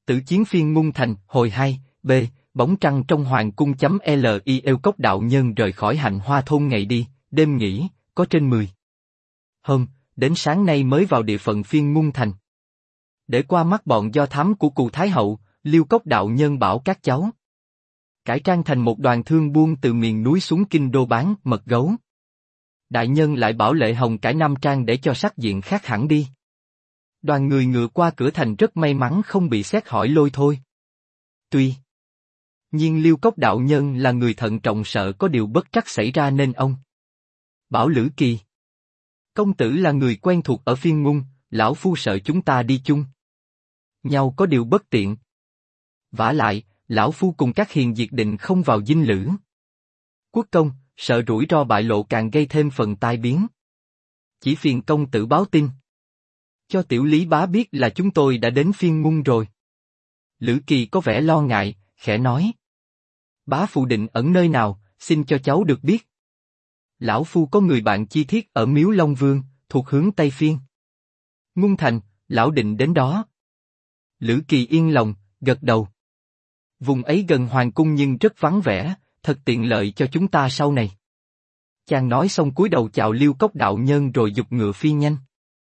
Tử chiến phiên Ngung Thành, hồi 2, B, bóng trăng trong hoàng cung.li Yêu Cốc đạo nhân rời khỏi Hạnh Hoa thôn ngày đi, đêm nghỉ, có trên 10 hôm, đến sáng nay mới vào địa phận phiên Ngung Thành. Để qua mắt bọn do thám của Cù Thái Hậu, Liêu Cốc đạo nhân bảo các cháu cải trang thành một đoàn thương buôn từ miền núi xuống kinh đô bán mật gấu. Đại nhân lại bảo Lệ Hồng cải nam trang để cho sắc diện khác hẳn đi. Đoàn người ngựa qua cửa thành rất may mắn không bị xét hỏi lôi thôi. Tuy nhiên Liêu Cốc đạo nhân là người thận trọng, sợ có điều bất trắc xảy ra nên ông bảo Lữ Kỳ: công tử là người quen thuộc ở phiên Ngung, lão phu sợ chúng ta đi chung nhau có điều bất tiện. Vả lại, lão phu cùng các hiền diệt định không vào dinh lữ quốc công, sợ rủi ro bại lộ càng gây thêm phần tai biến. Chỉ phiền công tử báo tin cho tiểu lý bá biết là chúng tôi đã đến phiên Ngung rồi. Lữ Kỳ có vẻ lo ngại, khẽ nói: bá phụ định ẩn nơi nào, xin cho cháu được biết. Lão phu có người bạn chi thiết ở Miếu Long Vương, thuộc hướng Tây Phiên Ngung Thành, lão định đến đó. Lữ Kỳ yên lòng, gật đầu. Vùng ấy gần hoàng cung nhưng rất vắng vẻ, thật tiện lợi cho chúng ta sau này. Chàng nói xong cúi đầu chào Liêu Cốc đạo nhân rồi giục ngựa phi nhanh.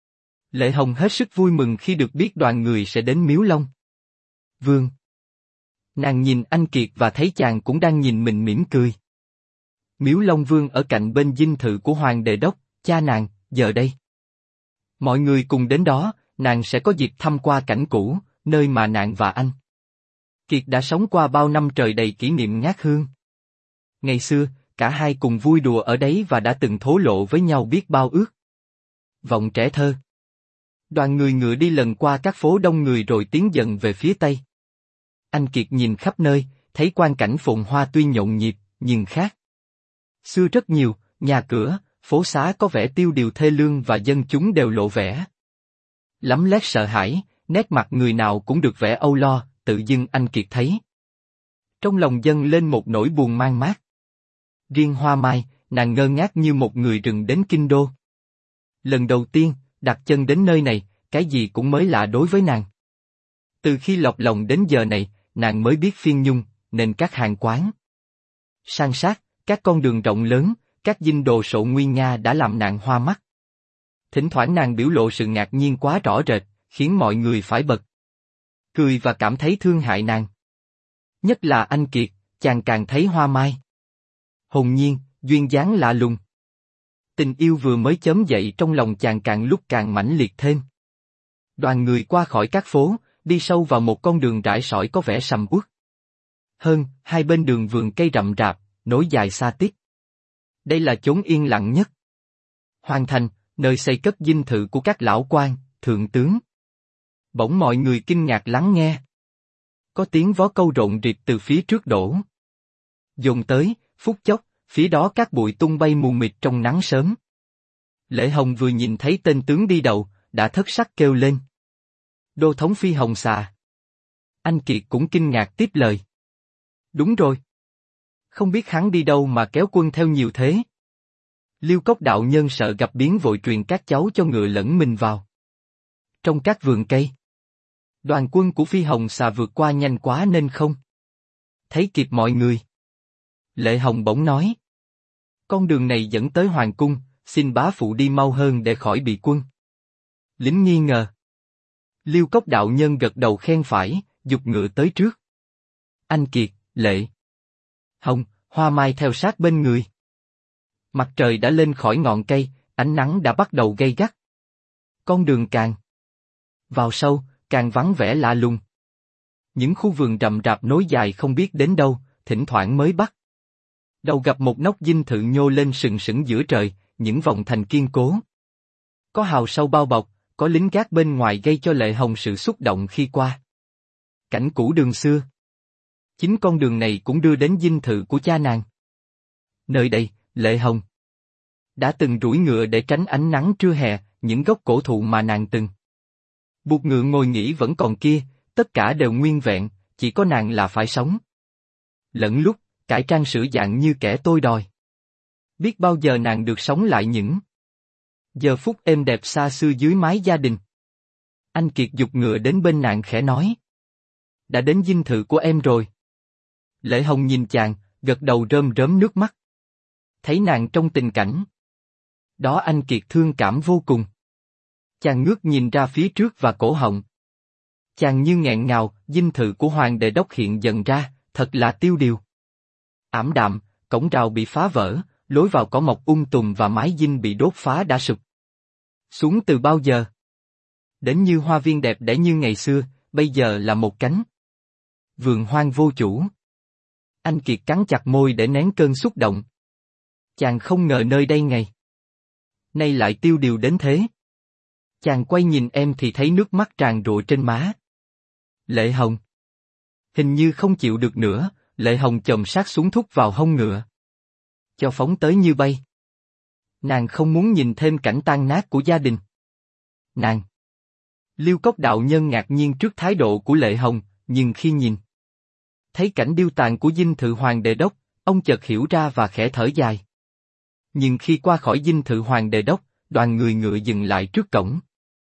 Lệ Hồng hết sức vui mừng khi được biết đoàn người sẽ đến Miếu Long Vương. Nàng nhìn anh Kiệt và thấy chàng cũng đang nhìn mình mỉm cười. Miếu Long Vương ở cạnh bên dinh thự của Hoàng Đề Đốc, cha nàng, giờ đây. Mọi người cùng đến đó, nàng sẽ có dịp thăm qua cảnh cũ, nơi mà nàng và anh Kiệt đã sống qua bao năm trời đầy kỷ niệm ngát hương. Ngày xưa, cả hai cùng vui đùa ở đấy và đã từng thổ lộ với nhau biết bao ước vọng trẻ thơ. Đoàn người ngựa đi lần qua các phố đông người rồi tiến dần về phía tây. Anh Kiệt nhìn khắp nơi, thấy quang cảnh phồn hoa tuy nhộn nhịp, nhưng khác xưa rất nhiều, nhà cửa, phố xá có vẻ tiêu điều thê lương và dân chúng đều lộ vẻ lắm lét sợ hãi, nét mặt người nào cũng được vẻ âu lo, tự dưng anh Kiệt thấy trong lòng dâng lên một nỗi buồn man mác. Riêng Hoa Mai, nàng ngơ ngác như một người rừng đến kinh đô. Lần đầu tiên đặt chân đến nơi này, cái gì cũng mới lạ đối với nàng. Từ khi lọt lòng đến giờ này, nàng mới biết phiên Nhung, nên các hàng quán san sát, các con đường rộng lớn, các dinh đồ sộ nguy nga đã làm nàng hoa mắt. Thỉnh thoảng nàng biểu lộ sự ngạc nhiên quá rõ rệt, khiến mọi người phải bật cười và cảm thấy thương hại nàng. Nhất là anh Kiệt, chàng càng thấy Hoa Mai hồn nhiên, duyên dáng lạ lùng. Tình yêu vừa mới chớm dậy trong lòng chàng càng lúc càng mãnh liệt thêm. Đoàn người qua khỏi các phố, đi sâu vào một con đường rải sỏi có vẻ sầm uất. Hơn, hai bên đường vườn cây rậm rạp, nối dài xa tít. Đây là chốn yên lặng nhất Hoàng thành, nơi xây cất dinh thự của các lão quan, thượng tướng. Bỗng mọi người kinh ngạc lắng nghe. Có tiếng vó câu rộn rịp từ phía trước đổ dồn tới, phút chốc, phía đó các bụi tung bay mù mịt trong nắng sớm. Lệ Hồng vừa nhìn thấy tên tướng đi đầu, đã thất sắc kêu lên: Đô thống Phi Hồng Xà. Anh Kiệt cũng kinh ngạc tiếp lời: Đúng rồi. Không biết hắn đi đâu mà kéo quân theo nhiều thế. Liêu Cốc đạo nhân sợ gặp biến vội truyền các cháu cho ngựa lẫn mình vào trong các vườn cây. Đoàn quân của Phi Hồng Xà vượt qua nhanh quá nên không thấy kịp mọi người. Lệ Hồng bỗng nói: Con đường này dẫn tới Hoàng cung, xin bá phụ đi mau hơn để khỏi bị quân lính nghi ngờ. Liêu Cốc đạo nhân gật đầu khen phải, giục ngựa tới trước. Anh Kiệt, Lệ Hồng, Hoa Mai theo sát bên người. Mặt trời đã lên khỏi ngọn cây, ánh nắng đã bắt đầu gay gắt. Con đường càng vào sâu, càng vắng vẻ lạ lùng. Những khu vườn rậm rạp nối dài không biết đến đâu, thỉnh thoảng mới bắt đầu gặp một nóc dinh thự nhô lên sừng sững giữa trời, những vòng thành kiên cố. Có hào sâu bao bọc, có lính gác bên ngoài gây cho Lệ Hồng sự xúc động khi qua cảnh cũ đường xưa. Chính con đường này cũng đưa đến dinh thự của cha nàng. Nơi đây, Lệ Hồng đã từng duỗi ngựa để tránh ánh nắng trưa hè, những gốc cổ thụ mà nàng từng buộc ngựa ngồi nghỉ vẫn còn kia, tất cả đều nguyên vẹn, chỉ có nàng là phải sống. Lẫn lúc, cải trang sửa dạng như kẻ tôi đòi. Biết bao giờ nàng được sống lại những giờ phút êm đẹp xa xưa dưới mái gia đình. Anh Kiệt giục ngựa đến bên nàng khẽ nói: Đã đến dinh thự của em rồi. Lệ Hồng nhìn chàng, gật đầu rơm rớm nước mắt. Thấy nàng trong tình cảnh đó anh Kiệt thương cảm vô cùng. Chàng ngước nhìn ra phía trước và cổ họng. Chàng như nghẹn ngào, dinh thự của Hoàng Đệ Đốc hiện dần ra, thật là tiêu điều. Ảm đạm, cổng rào bị phá vỡ, lối vào cỏ mọc tùm và mái dinh bị đốt phá đã sụp. Xuống từ bao giờ? Đến như hoa viên đẹp đẽ như ngày xưa, bây giờ là một cánh vườn hoang vô chủ. Anh Kiệt cắn chặt môi để nén cơn xúc động. Chàng không ngờ nơi đây ngày nay lại tiêu điều đến thế. Chàng quay nhìn em thì thấy nước mắt tràn rụa trên má. Lệ Hồng. Hình như không chịu được nữa, Lệ Hồng chồm sát xuống thúc vào hông ngựa. Cho phóng tới như bay. Nàng không muốn nhìn thêm cảnh tan nát của gia đình. Nàng. Liêu Cốc đạo nhân ngạc nhiên trước thái độ của Lệ Hồng, nhưng khi nhìn thấy cảnh điêu tàn của dinh thự Hoàng Đệ Đốc, ông chợt hiểu ra và khẽ thở dài. Nhưng khi qua khỏi dinh thự Hoàng Đệ Đốc, đoàn người ngựa dừng lại trước cổng.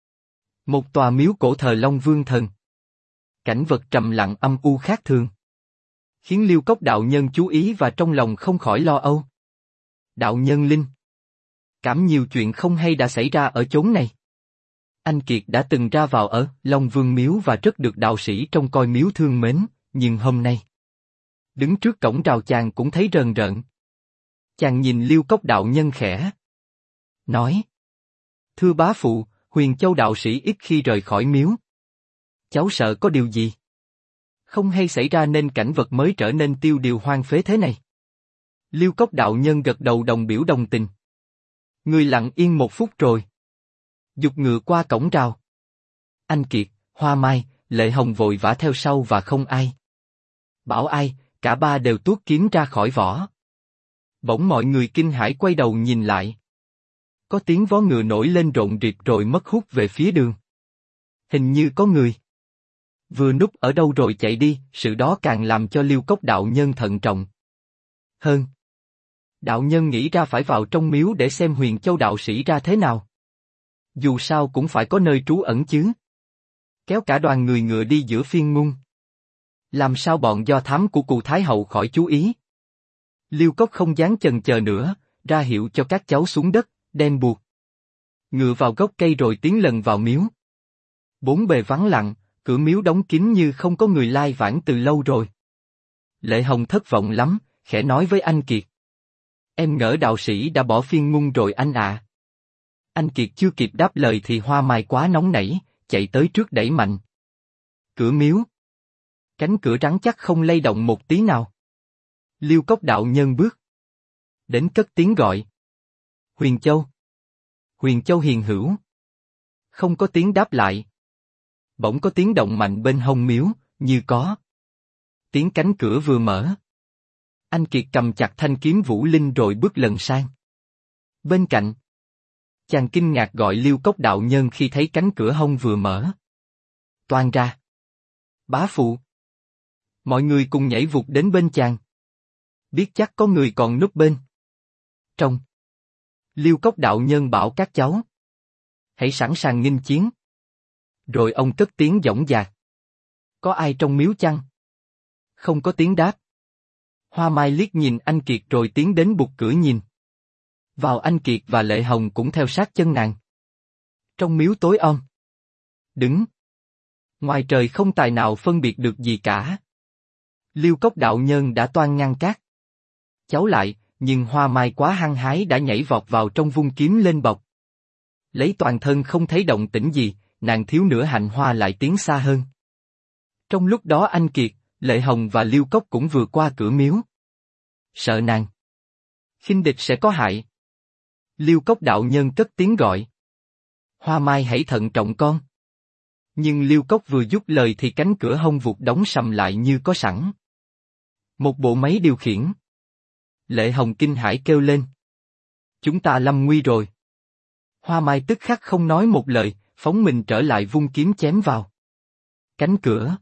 Một tòa miếu cổ thờ Long Vương Thần. Cảnh vật trầm lặng âm u khác thường. Khiến Liêu Cốc đạo nhân chú ý và trong lòng không khỏi lo âu. Đạo nhân Linh. Cảm nhiều chuyện không hay đã xảy ra ở chốn này. Anh Kiệt đã từng ra vào ở Long Vương Miếu và rất được đạo sĩ trông coi miếu thương mến, nhưng hôm nay đứng trước cổng rào chàng cũng thấy rờn rợn. Chàng nhìn Liêu Cốc đạo nhân khẽ nói: Thưa bá phụ, Huyền Châu đạo sĩ ít khi rời khỏi miếu. Cháu sợ có điều gì không hay xảy ra nên cảnh vật mới trở nên tiêu điều hoang phế thế này. Liêu Cốc đạo nhân gật đầu đồng biểu đồng tình. Người lặng yên một phút rồi giục ngựa qua cổng rào. Anh Kiệt, Hoa Mai, Lệ Hồng vội vã theo sau và không ai bảo ai, cả ba đều tuốt kiếm ra khỏi vỏ. Bỗng mọi người kinh hãi quay đầu nhìn lại. Có tiếng vó ngựa nổi lên rộn rịp rồi mất hút về phía đường. Hình như có người vừa núp ở đâu rồi chạy đi, sự đó càng làm cho Liêu Cốc đạo nhân thận trọng hơn. Đạo nhân nghĩ ra phải vào trong miếu để xem Huyền Châu đạo sĩ ra thế nào. Dù sao cũng phải có nơi trú ẩn chứ. Kéo cả đoàn người ngựa đi giữa phiên mung. Làm sao bọn do thám của Cù Thái Hậu khỏi chú ý. Liêu Cốc không dám chần chờ nữa, ra hiệu cho các cháu xuống đất, đem buộc ngựa vào gốc cây rồi tiến lần vào miếu. Bốn bề vắng lặng, cửa miếu đóng kín như không có người lai vãng từ lâu rồi. Lệ Hồng thất vọng lắm, khẽ nói với anh Kiệt. Em ngỡ đạo sĩ đã bỏ phiên mung rồi anh ạ. Anh Kiệt chưa kịp đáp lời thì Hoa Mai quá nóng nảy, chạy tới trước đẩy mạnh cửa miếu. Cánh cửa rắn chắc không lay động một tí nào. Liêu Cốc đạo nhân bước đến cất tiếng gọi. Huyền Châu. Huyền Châu hiền hữu. Không có tiếng đáp lại. Bỗng có tiếng động mạnh bên hông miếu, như có tiếng cánh cửa vừa mở. Anh Kiệt cầm chặt thanh kiếm Vũ Linh rồi bước lần sang bên cạnh. Chàng kinh ngạc gọi Liêu Cốc đạo nhân khi thấy cánh cửa hông vừa mở toang ra. Bá phụ. Mọi người cùng nhảy vụt đến bên chàng. Biết chắc có người còn núp bên trong. Liêu Cốc đạo nhân bảo các cháu hãy sẵn sàng nghênh chiến. Rồi ông cất tiếng dõng dạc. Có ai trong miếu chăng? Không có tiếng đáp. Hoa Mai liếc nhìn anh Kiệt rồi tiến đến bục cửa nhìn vào. Anh Kiệt và Lệ Hồng cũng theo sát chân nàng. Trong miếu tối om đứng ngoài trời không tài nào phân biệt được gì cả. Liêu Cốc đạo nhân đã toan ngăn cát cháu lại, nhưng Hoa Mai quá hăng hái đã nhảy vọt vào trong vung kiếm lên bọc. Lấy toàn thân không thấy động tĩnh gì, nàng thiếu nửa hành hoa lại tiến xa hơn. Trong lúc đó anh Kiệt, Lệ Hồng và Liêu Cốc cũng vừa qua cửa miếu. Sợ nàng khinh địch sẽ có hại. Liêu Cốc đạo nhân cất tiếng gọi. Hoa Mai hãy thận trọng con. Nhưng Liêu Cốc vừa dứt lời thì cánh cửa hông vụt đóng sầm lại như có sẵn một bộ máy điều khiển. Lệ Hồng kinh hãi kêu lên. Chúng ta lâm nguy rồi. Hoa Mai tức khắc không nói một lời, phóng mình trở lại vung kiếm chém vào cánh cửa.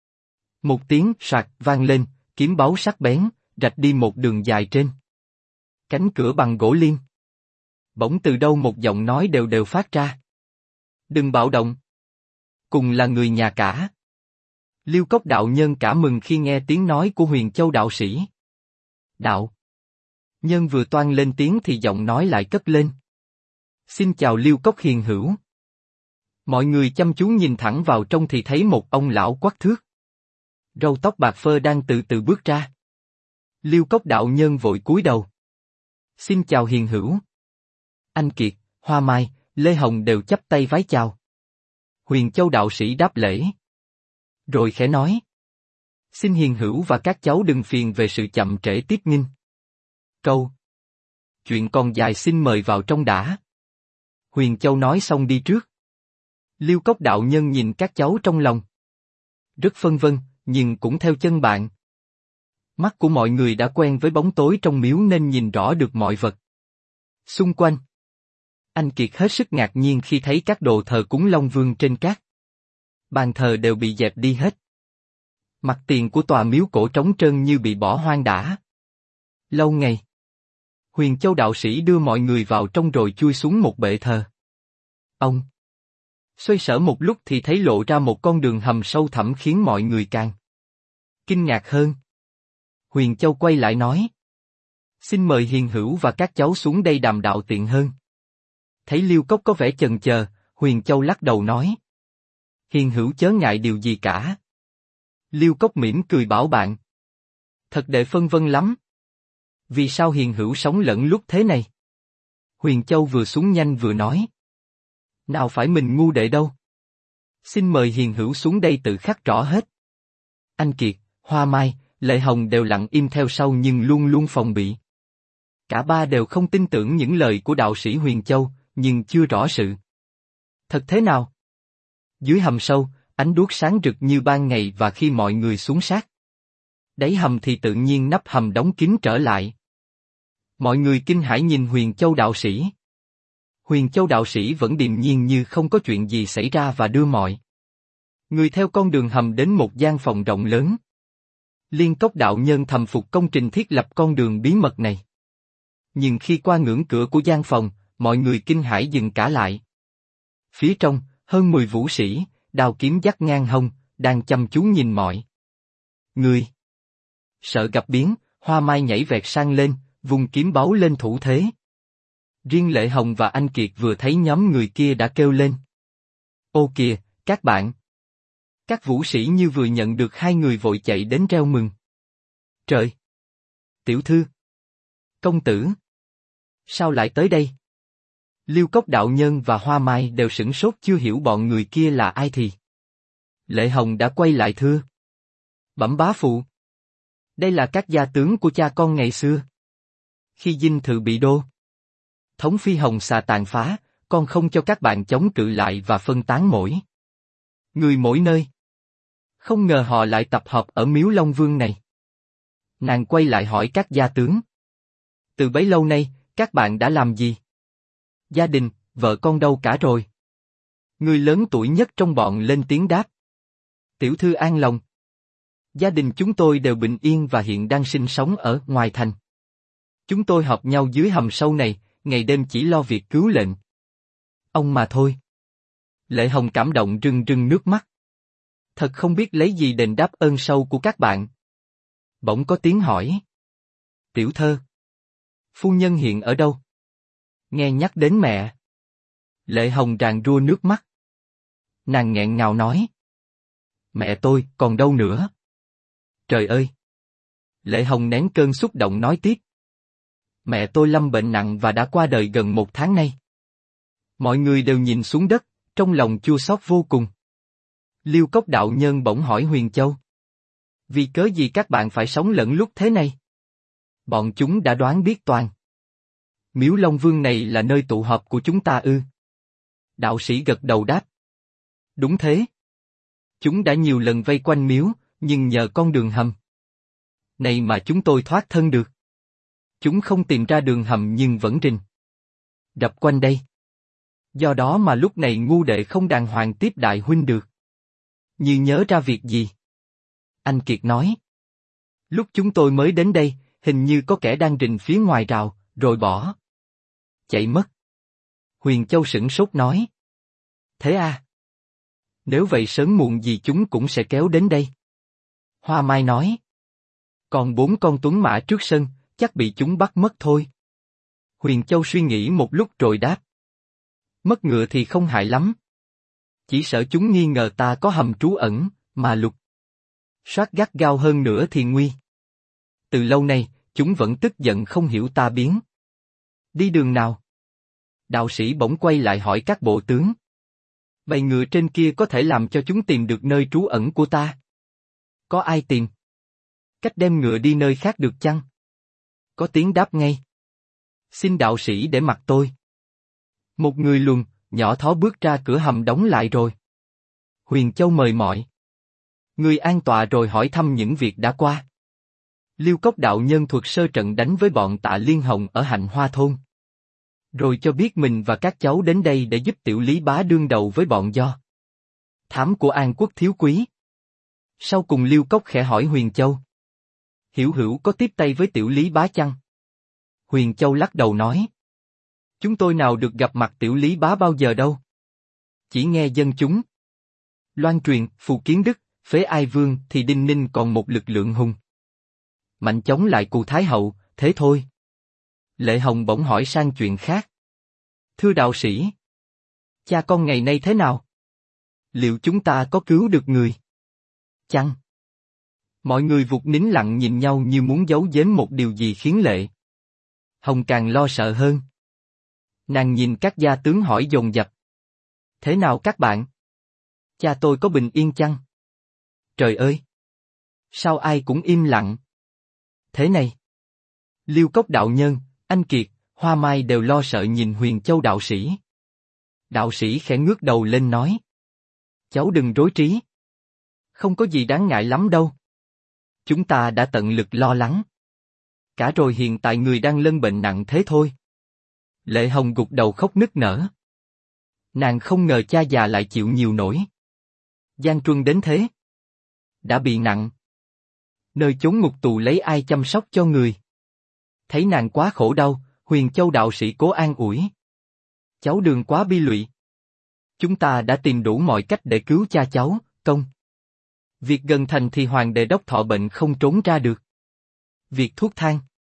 Một tiếng soạt vang lên, kiếm báu sắc bén, rạch đi một đường dài trên cánh cửa bằng gỗ liêm. Bỗng từ đâu một giọng nói đều đều phát ra. Đừng bạo động. Cùng là người nhà cả. Liêu Cốc đạo nhân cả mừng khi nghe tiếng nói của Huyền Châu đạo sĩ. Đạo nhân vừa toan lên tiếng thì giọng nói lại cất lên. Xin chào Liêu Cốc hiền hữu. Mọi người chăm chú nhìn thẳng vào trong thì thấy một ông lão quắc thước, râu tóc bạc phơ đang từ từ bước ra. Liêu Cốc đạo nhân vội cúi đầu. Xin chào hiền hữu. Anh Kiệt, Hoa Mai, Lê Hồng đều chắp tay vái chào. Huyền Châu đạo sĩ đáp lễ. Rồi khẽ nói. Xin hiền hữu và các cháu đừng phiền về sự chậm trễ tiếp nghinh. Câu. Chuyện còn dài xin mời vào trong đã. Huyền Châu nói xong đi trước. Liêu Cốc đạo nhân nhìn các cháu trong lòng. Rất phân vân, nhưng cũng theo chân bạn. Mắt của mọi người đã quen với bóng tối trong miếu nên nhìn rõ được mọi vật xung quanh. Anh Kiệt hết sức ngạc nhiên khi thấy các đồ thờ cúng Long Vương trên các bàn thờ đều bị dẹp đi hết. Mặt tiền của tòa miếu cổ trống trơn như bị bỏ hoang đã lâu ngày. Huyền Châu đạo sĩ đưa mọi người vào trong rồi chui xuống một bệ thờ. Ông xoay sở một lúc thì thấy lộ ra một con đường hầm sâu thẳm khiến mọi người càng kinh ngạc hơn. Huyền Châu quay lại nói. Xin mời hiền hữu và các cháu xuống đây đàm đạo tiện hơn. Thấy Liêu Cốc có vẻ chần chờ, Huyền Châu lắc đầu nói. Hiền hữu chớ ngại điều gì cả. Liêu Cốc mỉm cười bảo bạn. Thật đệ phân vân lắm. Vì sao hiền hữu sống lẫn lúc thế này? Huyền Châu vừa xuống nhanh vừa nói. Nào phải mình ngu đệ đâu. Xin mời hiền hữu xuống đây tự khắc rõ hết. Anh Kiệt, Hoa Mai, Lệ Hồng đều lặng im theo sau nhưng luôn luôn phòng bị. Cả ba đều không tin tưởng những lời của đạo sĩ Huyền Châu, nhưng chưa rõ sự thật thế nào. Dưới hầm sâu, ánh đuốc sáng rực như ban ngày và khi mọi người xuống sát đáy hầm thì tự nhiên nắp hầm đóng kín trở lại. Mọi người kinh hãi nhìn Huyền Châu đạo sĩ. Huyền Châu đạo sĩ vẫn điềm nhiên như không có chuyện gì xảy ra và đưa mọi người theo con đường hầm đến một gian phòng rộng lớn. Liên Cốc đạo nhân thầm phục công trình thiết lập con đường bí mật này. Nhưng khi qua ngưỡng cửa của gian phòng, mọi người kinh hãi dừng cả lại. Phía trong, hơn 10 vũ sĩ, đao kiếm dắt ngang hông, đang chăm chú nhìn mọi người. Sợ gặp biến, Hoa Mai nhảy vẹt sang lên, vùng kiếm báu lên thủ thế. Riêng Lệ Hồng và anh Kiệt vừa thấy nhóm người kia đã kêu lên. Ô kìa, các bạn! Các vũ sĩ như vừa nhận được hai người vội chạy đến reo mừng. Trời! Tiểu thư! Công tử! Sao lại tới đây? Liêu Cốc đạo nhân và Hoa Mai đều sửng sốt chưa hiểu bọn người kia là ai thì. Lệ Hồng đã quay lại thưa. Bẩm bá phụ. Đây là các gia tướng của cha con ngày xưa. Khi dinh thự bị đô thống phi hồng xà tàn phá, con không cho các bạn chống cự lại và phân tán mỗi người mỗi nơi. Không ngờ họ lại tập hợp ở miếu Long Vương này. Nàng quay lại hỏi các gia tướng. Từ bấy lâu nay, các bạn đã làm gì? Gia đình, vợ con đâu cả rồi? Người lớn tuổi nhất trong bọn lên tiếng đáp. Tiểu thư an lòng. Gia đình chúng tôi đều bình yên và hiện đang sinh sống ở ngoài thành. Chúng tôi họp nhau dưới hầm sâu này, ngày đêm chỉ lo việc cứu lệnh ông mà thôi. Lệ Hồng cảm động rưng rưng nước mắt. Thật không biết lấy gì đền đáp ơn sâu của các bạn. Bỗng có tiếng hỏi. Tiểu thơ. Phu nhân hiện ở đâu? Nghe nhắc đến mẹ. Lệ Hồng ràn rua nước mắt. Nàng nghẹn ngào nói. Mẹ tôi còn đâu nữa? Trời ơi! Lệ Hồng nén cơn xúc động nói tiếp. Mẹ tôi lâm bệnh nặng và đã qua đời gần 1 tháng nay. Mọi người đều nhìn xuống đất, trong lòng chua xót vô cùng. Liêu Cốc đạo nhân bỗng hỏi Huyền Châu. Vì cớ gì các bạn phải sống lẫn lúc thế này? Bọn chúng đã đoán biết toàn. Miếu Long Vương này là nơi tụ họp của chúng ta ư? Đạo sĩ gật đầu đáp. Đúng thế. Chúng đã nhiều lần vây quanh miếu, nhưng nhờ con đường hầm này mà chúng tôi thoát thân được. Chúng không tìm ra đường hầm nhưng vẫn rình rập quanh đây. Do đó mà lúc này ngu đệ không đàng hoàng tiếp đại huynh được. Như nhớ ra việc gì? Anh Kiệt nói. Lúc chúng tôi mới đến đây, hình như có kẻ đang rình phía ngoài rào, rồi bỏ chạy mất. Huyền Châu sửng sốt nói. Thế à? Nếu vậy sớm muộn gì chúng cũng sẽ kéo đến đây. Hoa Mai nói. Còn 4 con tuấn mã trước sân, chắc bị chúng bắt mất thôi. Huyền Châu suy nghĩ một lúc rồi đáp. Mất ngựa thì không hại lắm. Chỉ sợ chúng nghi ngờ ta có hầm trú ẩn, mà lục soát gắt gao hơn nữa thì nguy. Từ lâu nay, chúng vẫn tức giận không hiểu ta biến. Đi đường nào? Đạo sĩ bỗng quay lại hỏi các bộ tướng. Bầy ngựa trên kia có thể làm cho chúng tìm được nơi trú ẩn của ta. Có ai tìm? Cách đem ngựa đi nơi khác được chăng? Có tiếng đáp ngay. Xin đạo sĩ để mặc tôi. Một người luồn, nhỏ thó bước ra cửa hầm đóng lại rồi. Huyền Châu mời mọi người an tọa rồi hỏi thăm những việc đã qua. Liêu Cốc đạo nhân thuật sơ trận đánh với bọn Tạ Liên Hồng ở Hạnh Hoa thôn. Rồi cho biết mình và các cháu đến đây để giúp Tiểu Lý Bá đương đầu với bọn Do thám của An Quốc thiếu quý. Sau cùng Liêu Cốc khẽ hỏi Huyền Châu. Hiểu Hữu có tiếp tay với Tiểu Lý Bá chăng? Huyền Châu lắc đầu nói. Chúng tôi nào được gặp mặt Tiểu Lý Bá bao giờ đâu. Chỉ nghe dân chúng loan truyền, Phù Kiến Đức, phế Ai Vương thì Đinh Ninh còn một lực lượng hùng mạnh chống lại Cù Thái Hậu, thế thôi. Lệ Hồng bỗng hỏi sang chuyện khác. Thưa đạo sĩ, cha con ngày nay thế nào? Liệu chúng ta có cứu được người chăng? Mọi người vụt nín lặng nhìn nhau như muốn giấu giếm một điều gì khiến Lệ Hồng càng lo sợ hơn. Nàng nhìn các gia tướng hỏi dồn dập. Thế nào các bạn? Cha tôi có bình yên chăng? Trời ơi! Sao ai cũng im lặng? Thế này! Liêu Cốc đạo nhân, Anh Kiệt, Hoa Mai đều lo sợ nhìn Huyền Châu đạo sĩ. Đạo sĩ khẽ ngước đầu lên nói. Cháu đừng rối trí. Không có gì đáng ngại lắm đâu. Chúng ta đã tận lực lo lắng. Cả rồi hiện tại người đang lâm bệnh nặng thế thôi. Lệ Hồng gục đầu khóc nức nở. Nàng không ngờ cha già lại chịu nhiều nổi. Giang truân đến thế. Đã bị nặng. Nơi chốn ngục tù lấy ai chăm sóc cho người. Thấy nàng quá khổ đau, Huyền Châu đạo sĩ cố an ủi. Cháu đừng quá bi lụy. Chúng ta đã tìm đủ mọi cách để cứu cha cháu, công. Việc gần thành thì hoàng đệ đốc thọ bệnh không trốn ra được. Việc thuốc thang.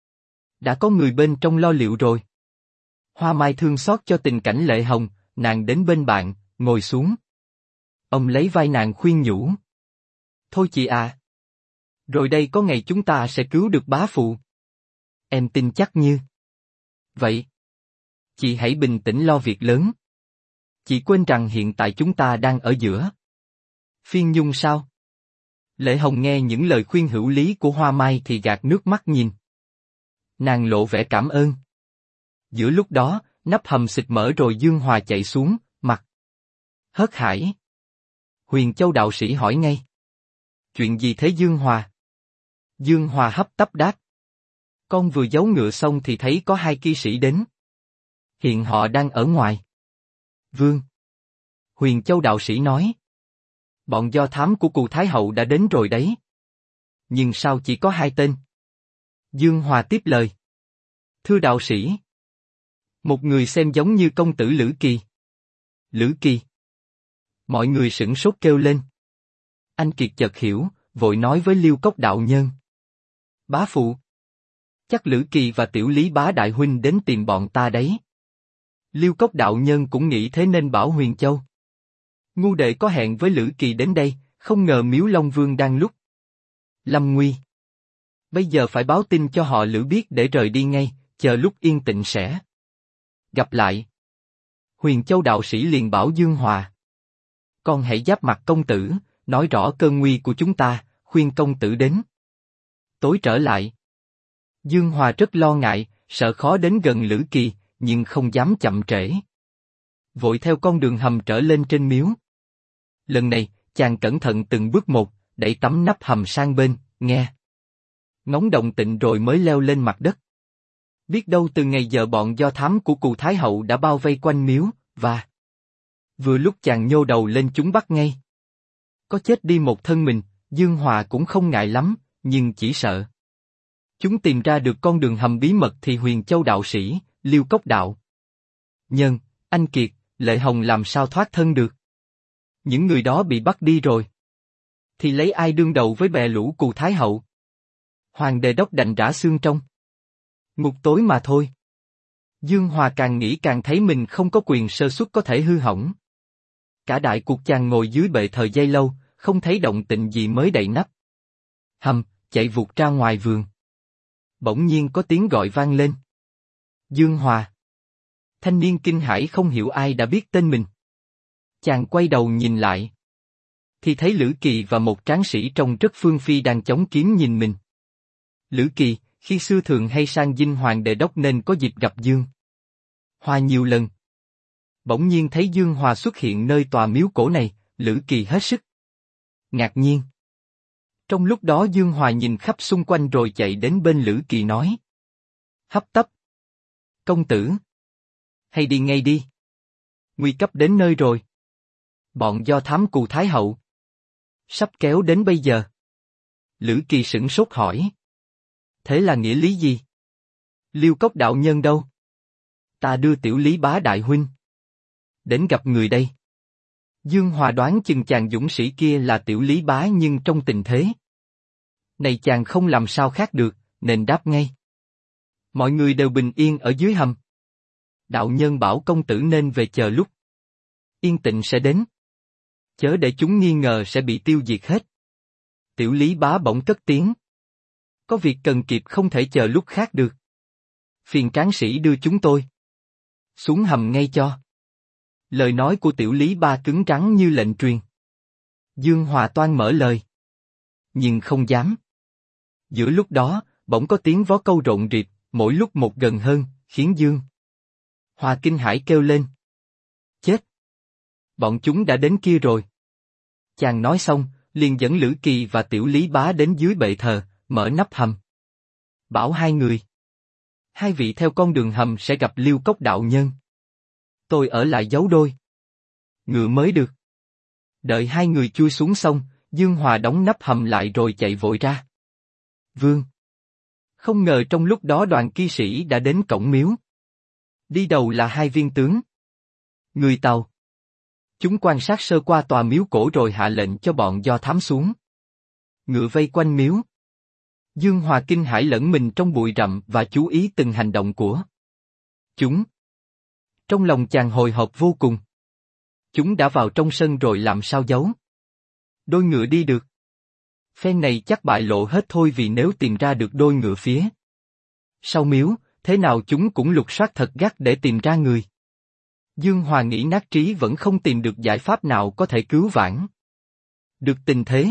Đã có người bên trong lo liệu rồi. Hoa Mai thương xót cho tình cảnh Lệ Hồng, nàng đến bên bạn, ngồi xuống. Ông lấy vai nàng khuyên nhủ. Thôi chị à. Rồi đây có ngày chúng ta sẽ cứu được bá phụ. Em tin chắc như vậy. Chị hãy bình tĩnh lo việc lớn. Chị quên rằng hiện tại chúng ta đang ở giữa phiên nhung sao? Lệ Hồng nghe những lời khuyên hữu lý của Hoa Mai thì gạt nước mắt nhìn. Nàng lộ vẻ cảm ơn. Giữa lúc đó, nắp hầm xịt mở rồi Dương Hòa chạy xuống, mặt hớt hải. Huyền Châu đạo sĩ hỏi ngay. Chuyện gì thế Dương Hòa? Dương Hòa hấp tấp đáp. Con vừa giấu ngựa xong thì thấy có 2 kỵ sĩ đến. Hiện họ đang ở ngoài. Vương. Huyền Châu đạo sĩ nói. Bọn do thám của Cù Thái Hậu đã đến rồi đấy. Nhưng sao chỉ có 2 tên? Dương Hòa tiếp lời. Thưa đạo sĩ. Một người xem giống như công tử Lữ Kỳ. Lữ Kỳ. Mọi người sửng sốt kêu lên. Anh Kiệt chợt hiểu, vội nói với Liêu Cốc đạo nhân. Bá phụ. Chắc Lữ Kỳ và Tiểu Lý Bá đại huynh đến tìm bọn ta đấy. Liêu Cốc đạo nhân cũng nghĩ thế nên bảo Huyền Châu. Ngu đệ có hẹn với Lữ Kỳ đến đây, không ngờ Miếu Long Vương đang lúc lâm nguy. Bây giờ phải báo tin cho họ Lữ biết để rời đi ngay, chờ lúc yên tĩnh sẽ gặp lại. Huyền Châu đạo sĩ liền bảo Dương Hòa. Con hãy giáp mặt công tử, nói rõ cơn nguy của chúng ta, khuyên công tử đến. Tối trở lại. Dương Hòa rất lo ngại, sợ khó đến gần Lữ Kỳ, nhưng không dám chậm trễ. Vội theo con đường hầm trở lên trên miếu. Lần này, chàng cẩn thận từng bước một, đẩy tấm nắp hầm sang bên, nghe ngóng động tĩnh rồi mới leo lên mặt đất. Biết đâu từ ngày giờ bọn do thám của Cù Thái Hậu đã bao vây quanh miếu, và vừa lúc chàng nhô đầu lên chúng bắt ngay. Có chết đi một thân mình, Dương Hòa cũng không ngại lắm, nhưng chỉ sợ chúng tìm ra được con đường hầm bí mật thì Huyền Châu đạo sĩ, Liêu Cốc đạo nhân, Anh Kiệt, Lệ Hồng làm sao thoát thân được. Những người đó bị bắt đi rồi. Thì lấy ai đương đầu với bè lũ Cù Thái Hậu? Hoàng Đề Đốc đành rã xương trong ngục tối mà thôi. Dương Hòa càng nghĩ càng thấy mình không có quyền sơ suất có thể hư hỏng. Cả đại cuộc chàng ngồi dưới bệ thờ giây lâu, không thấy động tĩnh gì mới đậy nắp. Chạy vụt ra ngoài vườn. Bỗng nhiên có tiếng gọi vang lên. Dương Hòa. Thanh niên kinh hãi không hiểu ai đã biết tên mình. Chàng quay đầu nhìn lại. Thì thấy Lữ Kỳ và một tráng sĩ trông rất phương phi đang chống kiếm nhìn mình. Lữ Kỳ, khi xưa thường hay sang dinh Hoàng Đề Đốc nên có dịp gặp Dương Hòa nhiều lần. Bỗng nhiên thấy Dương Hòa xuất hiện nơi tòa miếu cổ này, Lữ Kỳ hết sức ngạc nhiên. Trong lúc đó Dương Hòa nhìn khắp xung quanh rồi chạy đến bên Lữ Kỳ nói. Hấp tấp. Công tử. Hay đi ngay đi. Nguy cấp đến nơi rồi. Bọn do thám Cù Thái Hậu sắp kéo đến bây giờ. Lữ Kỳ sửng sốt hỏi. Thế là nghĩa lý gì? Liêu Cốc đạo nhân đâu? Ta đưa Tiểu Lý Bá đại huynh đến gặp người đây. Dương Hòa đoán chừng chàng dũng sĩ kia là Tiểu Lý Bá nhưng trong tình thế này chàng không làm sao khác được, nên đáp ngay. Mọi người đều bình yên ở dưới hầm. Đạo nhân bảo công tử nên về chờ lúc yên tĩnh sẽ đến. Chớ để chúng nghi ngờ sẽ bị tiêu diệt hết. Tiểu Lý Bá bỗng cất tiếng. Có việc cần kịp không thể chờ lúc khác được. Phiền tráng sĩ đưa chúng tôi xuống hầm ngay cho. Lời nói của Tiểu Lý Bá cứng rắn như lệnh truyền. Dương Hòa toan mở lời, nhưng không dám. Giữa lúc đó, bỗng có tiếng vó câu rộn rịp, mỗi lúc một gần hơn, khiến Dương Hòa kinh hãi kêu lên. Chết! Bọn chúng đã đến kia rồi. Chàng nói xong, liền dẫn Lữ Kỳ và Tiểu Lý Bá đến dưới bệ thờ, mở nắp hầm. Bảo hai vị theo con đường hầm sẽ gặp Liêu Cốc đạo nhân. Tôi ở lại giấu đôi ngựa mới được. Đợi hai người chui xuống xong, Dương Hòa đóng nắp hầm lại rồi chạy vội ra. Vương! Không ngờ trong lúc đó đoàn kỵ sĩ đã đến cổng miếu. Đi đầu là hai viên tướng người Tàu. Chúng quan sát sơ qua tòa miếu cổ rồi hạ lệnh cho bọn do thám xuống ngựa vây quanh miếu. Dương Hòa kinh hãi lẫn mình trong bụi rậm và chú ý từng hành động của chúng. Trong lòng chàng hồi hộp vô cùng. Chúng đã vào trong sân rồi làm sao giấu đôi ngựa đi được. Phen này chắc bại lộ hết thôi, vì nếu tìm ra được đôi ngựa phía sau miếu, thế nào chúng cũng lục soát thật gắt để tìm ra người. Dương Hòa nghĩ nát trí vẫn không tìm được giải pháp nào có thể cứu vãn được tình thế.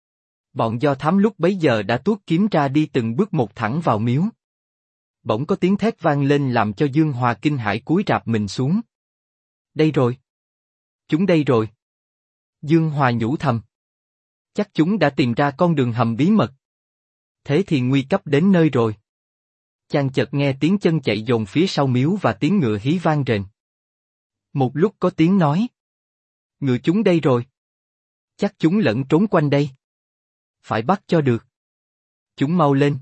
Bọn do thám lúc bấy giờ đã tuốt kiếm ra đi từng bước một thẳng vào miếu. Bỗng có tiếng thét vang lên làm cho Dương Hòa kinh hãi cúi rạp mình xuống. Đây rồi! Chúng đây rồi! Dương Hòa nhủ thầm. Chắc chúng đã tìm ra con đường hầm bí mật. Thế thì nguy cấp đến nơi rồi. Chàng chợt nghe tiếng chân chạy dồn phía sau miếu và tiếng ngựa hí vang rền. Một lúc có tiếng nói. Ngựa chúng đây rồi. Chắc chúng lẫn trốn quanh đây. Phải bắt cho được. Chúng mau lên.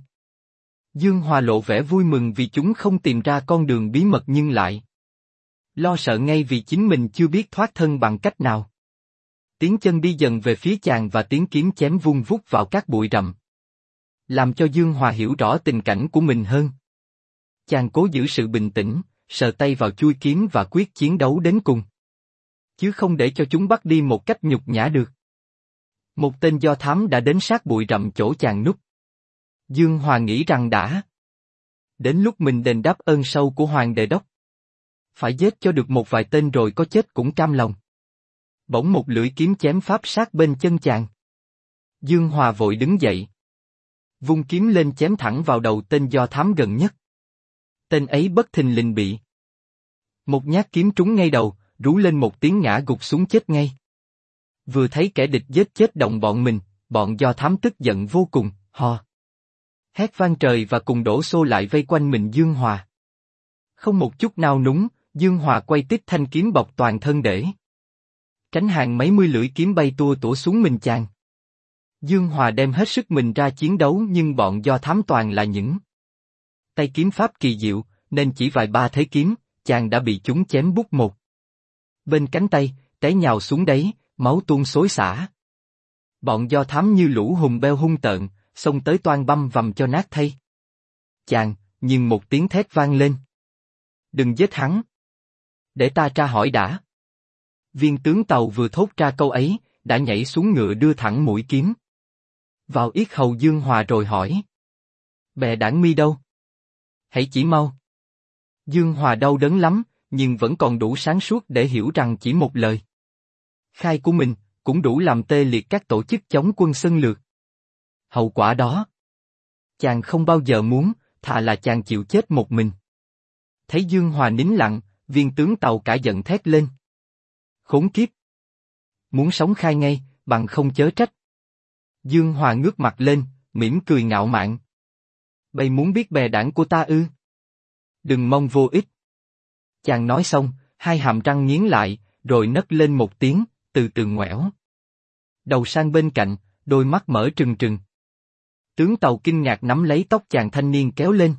Dương Hòa lộ vẻ vui mừng vì chúng không tìm ra con đường bí mật nhưng lại lo sợ ngay vì chính mình chưa biết thoát thân bằng cách nào. Tiếng chân đi dần về phía chàng và tiếng kiếm chém vung vút vào các bụi rậm, làm cho Dương Hòa hiểu rõ tình cảnh của mình hơn. Chàng cố giữ sự bình tĩnh, sờ tay vào chuôi kiếm và quyết chiến đấu đến cùng. Chứ không để cho chúng bắt đi một cách nhục nhã được. Một tên do thám đã đến sát bụi rậm chỗ chàng núp. Dương Hòa nghĩ rằng đã đến lúc mình đền đáp ơn sâu của Hoàng Đề Đốc. Phải giết cho được một vài tên rồi có chết cũng cam lòng. Bỗng một lưỡi kiếm chém pháp sát bên chân chàng. Dương Hòa vội đứng dậy, vung kiếm lên chém thẳng vào đầu tên do thám gần nhất. Tên ấy bất thình lình bị một nhát kiếm trúng ngay đầu, rú lên một tiếng ngã gục xuống chết ngay. Vừa thấy kẻ địch giết chết đồng bọn mình, bọn do thám tức giận vô cùng, ho hét vang trời và cùng đổ xô lại vây quanh mình Dương Hòa. Không một chút nào núng, Dương Hòa quay tít thanh kiếm bọc toàn thân để tránh hàng mấy mươi lưỡi kiếm bay tua tủa xuống mình chàng. Dương Hòa đem hết sức mình ra chiến đấu nhưng bọn do thám toàn là những tay kiếm pháp kỳ diệu, nên chỉ vài ba thế kiếm, chàng đã bị chúng chém bút một bên cánh tay, té nhào xuống đấy, máu tuôn xối xả. Bọn do thám như lũ hùng beo hung tợn, xông tới toan băm vằm cho nát thay. Chàng, nhưng một tiếng thét vang lên. Đừng giết hắn. Để ta tra hỏi đã. Viên tướng Tàu vừa thốt ra câu ấy, đã nhảy xuống ngựa đưa thẳng mũi kiếm vào yết hầu Dương Hòa rồi hỏi. Bè đảng mi đâu? Hãy chỉ mau. Dương Hòa đau đớn lắm, nhưng vẫn còn đủ sáng suốt để hiểu rằng chỉ một lời khai của mình, cũng đủ làm tê liệt các tổ chức chống quân xâm lược. Hậu quả đó, chàng không bao giờ muốn, thà là chàng chịu chết một mình. Thấy Dương Hòa nín lặng, viên tướng Tàu cả giận thét lên. Khốn kiếp! Muốn sống khai ngay, bằng không chớ trách. Dương Hòa ngước mặt lên, mỉm cười ngạo mạn. Bây muốn biết bè đảng của ta ư? Đừng mong vô ích. Chàng nói xong, hai hàm răng nghiến lại, rồi nấc lên một tiếng, từ từ ngoẻo đầu sang bên cạnh, đôi mắt mở trừng trừng. Tướng Tàu kinh ngạc nắm lấy tóc chàng thanh niên kéo lên.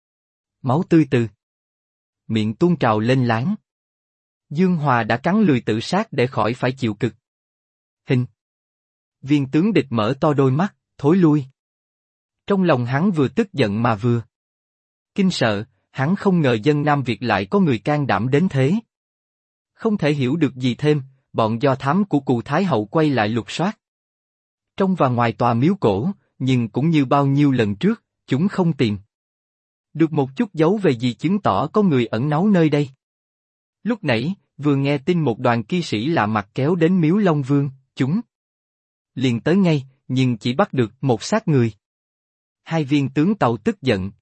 Máu tươi từ miệng tuôn trào lên láng. Dương Hòa đã cắn lười tự sát để khỏi phải chịu cực hình. Viên tướng địch mở to đôi mắt, thối lui. Trong lòng hắn vừa tức giận mà vừa kinh sợ, hắn không ngờ dân Nam Việt lại có người can đảm đến thế. Không thể hiểu được gì thêm, bọn do thám của Cù Thái Hậu quay lại lục soát trong và ngoài tòa miếu cổ, nhưng cũng như bao nhiêu lần trước, chúng không tìm được một chút dấu về gì chứng tỏ có người ẩn náu nơi đây. Lúc nãy, vừa nghe tin một đoàn kỵ sĩ lạ mặt kéo đến miếu Long Vương, chúng liền tới ngay, nhưng chỉ bắt được một xác người. Hai viên tướng Tàu tức giận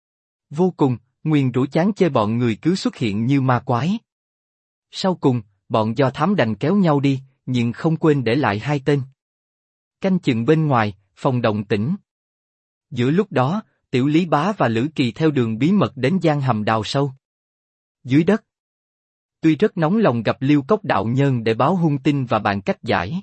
vô cùng, nguyền rủa chán chê bọn người cứ xuất hiện như ma quái. Sau cùng, bọn do thám đành kéo nhau đi, nhưng không quên để lại hai tên canh chừng bên ngoài, phòng động tĩnh. Giữa lúc đó, Tiểu Lý Bá và Lữ Kỳ theo đường bí mật đến gian hầm đào sâu dưới đất. Tuy rất nóng lòng gặp Liêu Cốc đạo nhân để báo hung tin và bàn cách giải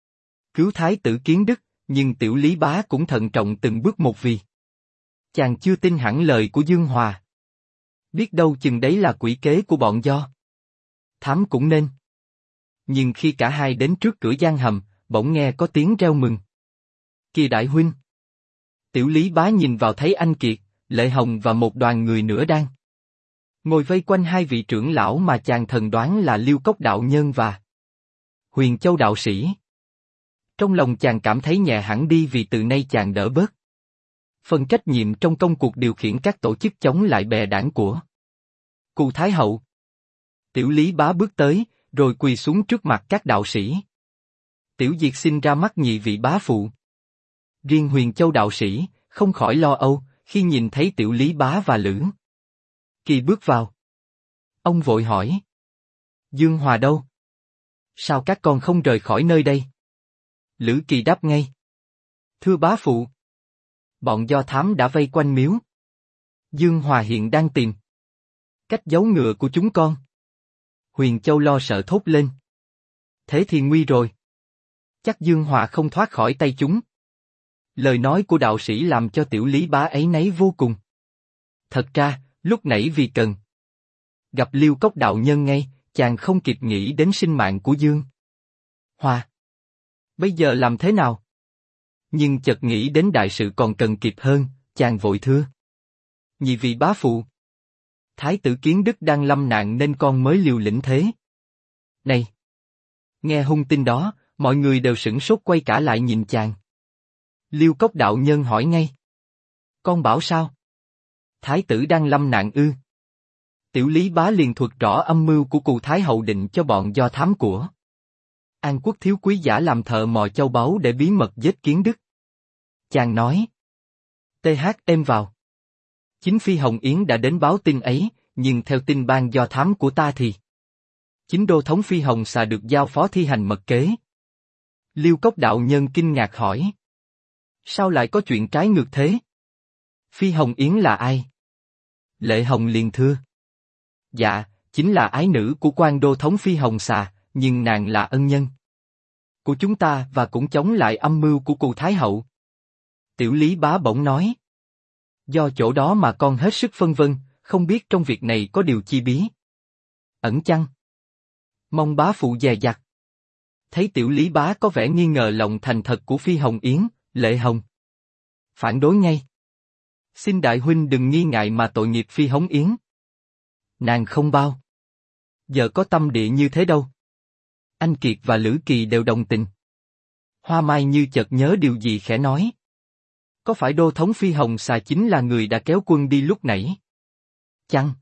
cứu Thái tử Kiến Đức, nhưng Tiểu Lý Bá cũng thận trọng từng bước một vì chàng chưa tin hẳn lời của Dương Hòa. Biết đâu chừng đấy là quỷ kế của bọn do thám cũng nên. Nhưng khi cả hai đến trước cửa gian hầm, bỗng nghe có tiếng reo mừng. Kỳ đại huynh! Tiểu Lý Bá nhìn vào thấy anh Kiệt, Lệ Hồng và một đoàn người nữa đang ngồi vây quanh hai vị trưởng lão mà chàng thần đoán là Liêu Cốc đạo nhân và Huyền Châu đạo sĩ. Trong lòng chàng cảm thấy nhẹ hẳn đi vì từ nay chàng đỡ bớt phần trách nhiệm trong công cuộc điều khiển các tổ chức chống lại bè đảng của Cù Thái Hậu. Tiểu Lý Bá bước tới, rồi quỳ xuống trước mặt các đạo sĩ. Tiểu Diệt xin ra mắt nhị vị bá phụ. Riêng Huyền Châu đạo sĩ, không khỏi lo âu, khi nhìn thấy Tiểu Lý Bá và Lữ Kỳ bước vào. Ông vội hỏi. Dương Hòa đâu? Sao các con không rời khỏi nơi đây? Lữ Kỳ đáp ngay. Thưa bá phụ. Bọn do thám đã vây quanh miếu. Dương Hòa hiện đang tìm cách giấu ngựa của chúng con. Huyền Châu lo sợ thốt lên. Thế thì nguy rồi. Chắc Dương Hòa không thoát khỏi tay chúng. Lời nói của đạo sĩ làm cho Tiểu Lý Bá áy náy vô cùng. Thật ra, lúc nãy vì cần gặp Liêu Cốc đạo nhân ngay, chàng không kịp nghĩ đến sinh mạng của Dương Hòa. Bây giờ làm thế nào? Nhưng chợt nghĩ đến đại sự còn cần kịp hơn, chàng vội thưa. Nhị vị bá phụ. Thái tử Kiến Đức đang lâm nạn nên con mới liều lĩnh thế. Này! Nghe hung tin đó, mọi người đều sửng sốt quay cả lại nhìn chàng. Liêu Cốc đạo nhân hỏi ngay. Con bảo sao? Thái tử đang lâm nạn ư? Tiểu Lý Bá liền thuật rõ âm mưu của Cù Thái Hậu định cho bọn do thám của An Quốc thiếu quý giả làm thợ mò châu báu để bí mật giết Kiến Đức. Chàng nói. TH êm vào. Chính Phi Hồng Yến đã đến báo tin ấy, nhưng theo tin ban do thám của ta thì chính đô thống Phi Hồng Xà được giao phó thi hành mật kế. Liêu Cốc đạo nhân kinh ngạc hỏi. Sao lại có chuyện trái ngược thế? Phi Hồng Yến là ai? Lệ Hồng liền thưa. Dạ, chính là ái nữ của quan đô thống Phi Hồng Xà, nhưng nàng là ân nhân của chúng ta và cũng chống lại âm mưu của Cù Thái Hậu. Tiểu Lý Bá bỗng nói. Do chỗ đó mà con hết sức phân vân, không biết trong việc này có điều chi bí ẩn chăng? Mong bá phụ dè dặt Thấy Tiểu Lý Bá có vẻ nghi ngờ lòng thành thật của Phi Hồng Yến, Lệ Hồng phản đối ngay. Xin đại huynh đừng nghi ngại mà tội nghiệp Phi Hồng Yến. Nàng không bao giờ có tâm địa như thế đâu. Anh Kiệt và Lữ Kỳ đều đồng tình. Hoa Mai như chợt nhớ điều gì khẽ nói. Có phải đô thống Phi Hồng Xà chính là người đã kéo quân đi lúc nãy? Chăng?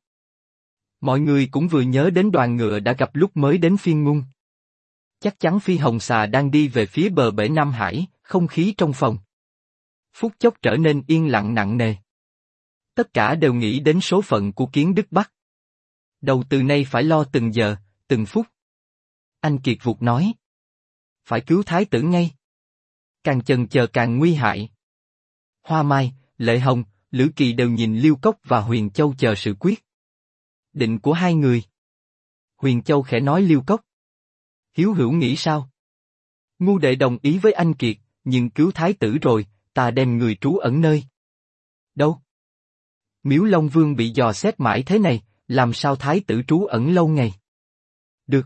Mọi người cũng vừa nhớ đến đoàn ngựa đã gặp lúc mới đến Phiên Ngung. Chắc chắn Phi Hồng Xà đang đi về phía bờ bể Nam Hải, không khí trong phòng phút chốc trở nên yên lặng nặng nề. Tất cả đều nghĩ đến số phận của Kiến Đức Bắc. Đầu từ nay phải lo từng giờ, từng phút. Anh Kiệt vụt nói. Phải cứu thái tử ngay. Càng chần chờ càng nguy hại. Hoa Mai, Lệ Hồng, Lữ Kỳ đều nhìn Liêu Cốc và Huyền Châu chờ sự quyết định của hai người. Huyền Châu khẽ nói Liêu Cốc. Hiếu Hữu nghĩ sao? Ngu đệ đồng ý với anh Kiệt, nhưng cứu thái tử rồi, ta đem người trú ẩn nơi. Đâu? Miếu Long Vương bị dò xét mãi thế này, làm sao thái tử trú ẩn lâu ngày? Được.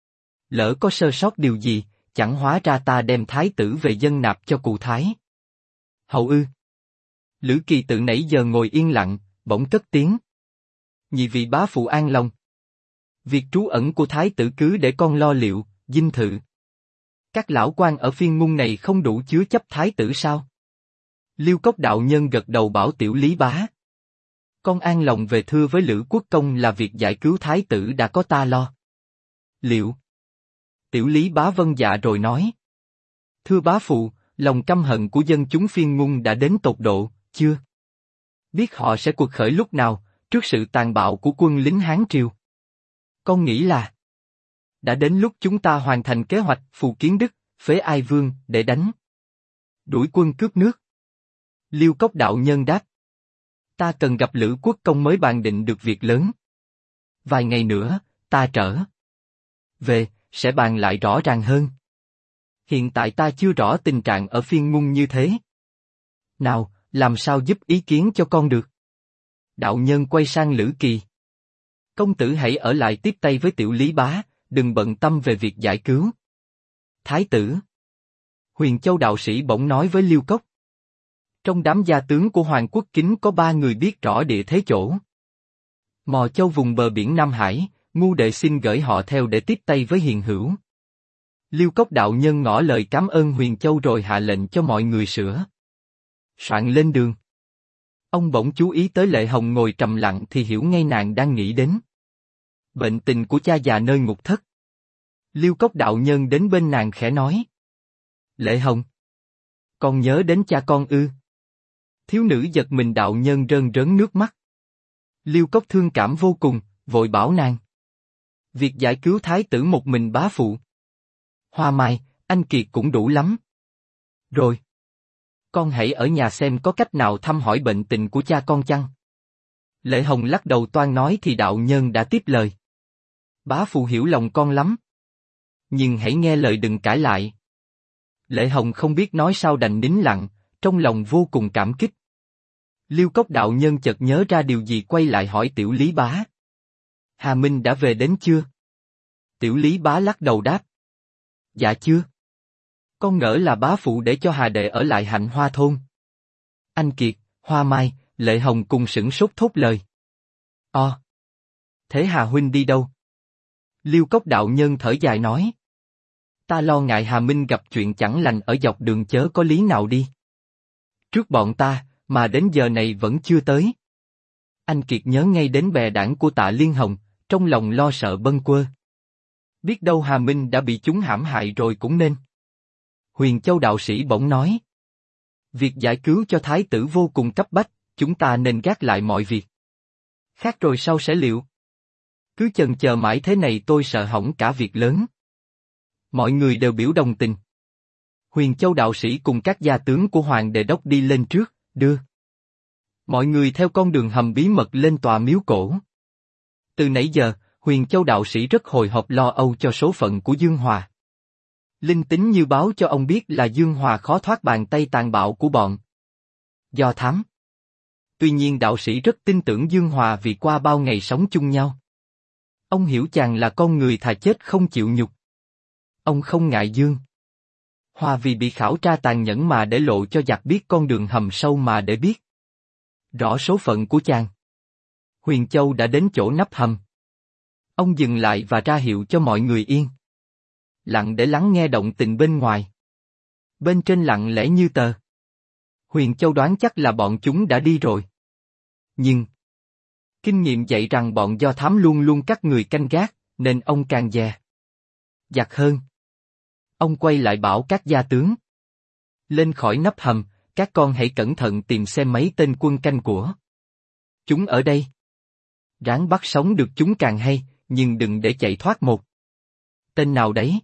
Lỡ có sơ sót điều gì, chẳng hóa ra ta đem thái tử về dân nạp cho cụ thái. Hậu ư. Lữ Kỳ tự nãy giờ ngồi yên lặng, bỗng cất tiếng. Nhị vị bá phụ an lòng. Việc trú ẩn của thái tử cứ để con lo liệu, dinh thự. Các lão quan ở Phiên Ngung này không đủ chứa chấp thái tử sao? Liêu Cốc đạo nhân gật đầu bảo Tiểu Lý Bá. Con an lòng về thưa với Lữ Quốc Công là việc giải cứu thái tử đã có ta lo. Liệu? Tiểu Lý Bá vâng dạ rồi nói. Thưa bá phụ, lòng căm hận của dân chúng Phiên Ngung đã đến tột độ, chưa? Biết họ sẽ cuộc khởi lúc nào, trước sự tàn bạo của quân lính Hán Triều. Con nghĩ là đã đến lúc chúng ta hoàn thành kế hoạch phù Kiến Đức, phế Ai Vương để đánh đuổi quân cướp nước. Liêu Cốc đạo nhân đáp. Ta cần gặp Lữ Quốc Công mới bàn định được việc lớn. Vài ngày nữa, ta trở về, sẽ bàn lại rõ ràng hơn. Hiện tại ta chưa rõ tình trạng ở Phiên Ngung như thế. Nào, làm sao giúp ý kiến cho con được? Đạo nhân quay sang Lữ Kỳ. Công tử hãy ở lại tiếp tay với Tiểu Lý Bá, đừng bận tâm về việc giải cứu thái tử. Huyền Châu đạo sĩ bỗng nói với Liêu Cốc. Trong đám gia tướng của Hoàng Quốc Kính có 3 người biết rõ địa thế chỗ Mò Châu vùng bờ biển Nam Hải, ngu đệ xin gửi họ theo để tiếp tay với Hiền Hữu. Liêu Cốc đạo nhân ngỏ lời cảm ơn Huyền Châu rồi hạ lệnh cho mọi người sửa soạn lên đường. Ông bỗng chú ý tới Lệ Hồng ngồi trầm lặng thì hiểu ngay nàng đang nghĩ đến bệnh tình của cha già nơi ngục thất. Liêu Cốc đạo nhân đến bên nàng khẽ nói. Lệ Hồng, con nhớ đến cha con ư? Thiếu nữ giật mình đạo nhân rơn rớn nước mắt. Liêu Cốc thương cảm vô cùng, vội bảo nàng. Việc giải cứu thái tử một mình bá phụ. Hoa Mai, anh Kiệt cũng đủ lắm. Rồi. Con hãy ở nhà xem có cách nào thăm hỏi bệnh tình của cha con chăng? Lệ Hồng lắc đầu toan nói thì đạo nhân đã tiếp lời. Bá phụ hiểu lòng con lắm. Nhưng hãy nghe lời đừng cãi lại. Lệ Hồng không biết nói sao đành nín lặng, trong lòng vô cùng cảm kích. Liêu Cốc đạo nhân chợt nhớ ra điều gì quay lại hỏi Tiểu Lý Bá. Hà Minh đã về đến chưa? Tiểu Lý Bá lắc đầu đáp. Dạ chưa. Con ngỡ là bá phụ để cho Hà đệ ở lại Hạnh Hoa thôn. Anh Kiệt, Hoa Mai, Lệ Hồng cùng sửng sốt thốt lời. Thế Hà huynh đi đâu? Liêu Cốc đạo nhân thở dài nói. Ta lo ngại Hà Minh gặp chuyện chẳng lành ở dọc đường chớ có lý nào đi. Trước bọn ta, mà đến giờ này vẫn chưa tới. Anh Kiệt nhớ ngay đến bè đảng của Tạ Liên Hồng, trong lòng lo sợ bâng quơ. Biết đâu Hà Minh đã bị chúng hãm hại rồi cũng nên. Huyền Châu đạo sĩ bỗng nói. Việc giải cứu cho thái tử vô cùng cấp bách, chúng ta nên gác lại mọi việc. Khác rồi sau sẽ liệu. Cứ chần chờ mãi thế này tôi sợ hỏng cả việc lớn. Mọi người đều biểu đồng tình. Huyền Châu đạo sĩ cùng các gia tướng của Hoàng Đề Đốc đi lên trước, đưa mọi người theo con đường hầm bí mật lên tòa miếu cổ. Từ nãy giờ, Huyền Châu đạo sĩ rất hồi hộp lo âu cho số phận của Dương Hòa. Linh tính như báo cho ông biết là Dương Hòa khó thoát bàn tay tàn bạo của bọn Do Thám. Tuy nhiên đạo sĩ rất tin tưởng Dương Hòa vì qua bao ngày sống chung nhau. Ông hiểu chàng là con người thà chết không chịu nhục. Ông không ngại Dương Hòa vì bị khảo tra tàn nhẫn mà để lộ cho giặc biết con đường hầm sâu mà để biết rõ số phận của chàng. Huyền Châu đã đến chỗ nắp hầm. Ông dừng lại và ra hiệu cho mọi người yên lặng để lắng nghe động tình bên ngoài. Bên trên lặng lẽ như tờ. Huyền Châu đoán chắc là bọn chúng đã đi rồi. Nhưng kinh nghiệm dạy rằng bọn do thám luôn luôn cắt người canh gác, nên ông càng dè dặt hơn. Ông quay lại bảo các gia tướng. Lên khỏi nắp hầm, các con hãy cẩn thận tìm xem mấy tên quân canh của chúng ở đây. Ráng bắt sống được chúng càng hay, nhưng đừng để chạy thoát một tên nào đấy.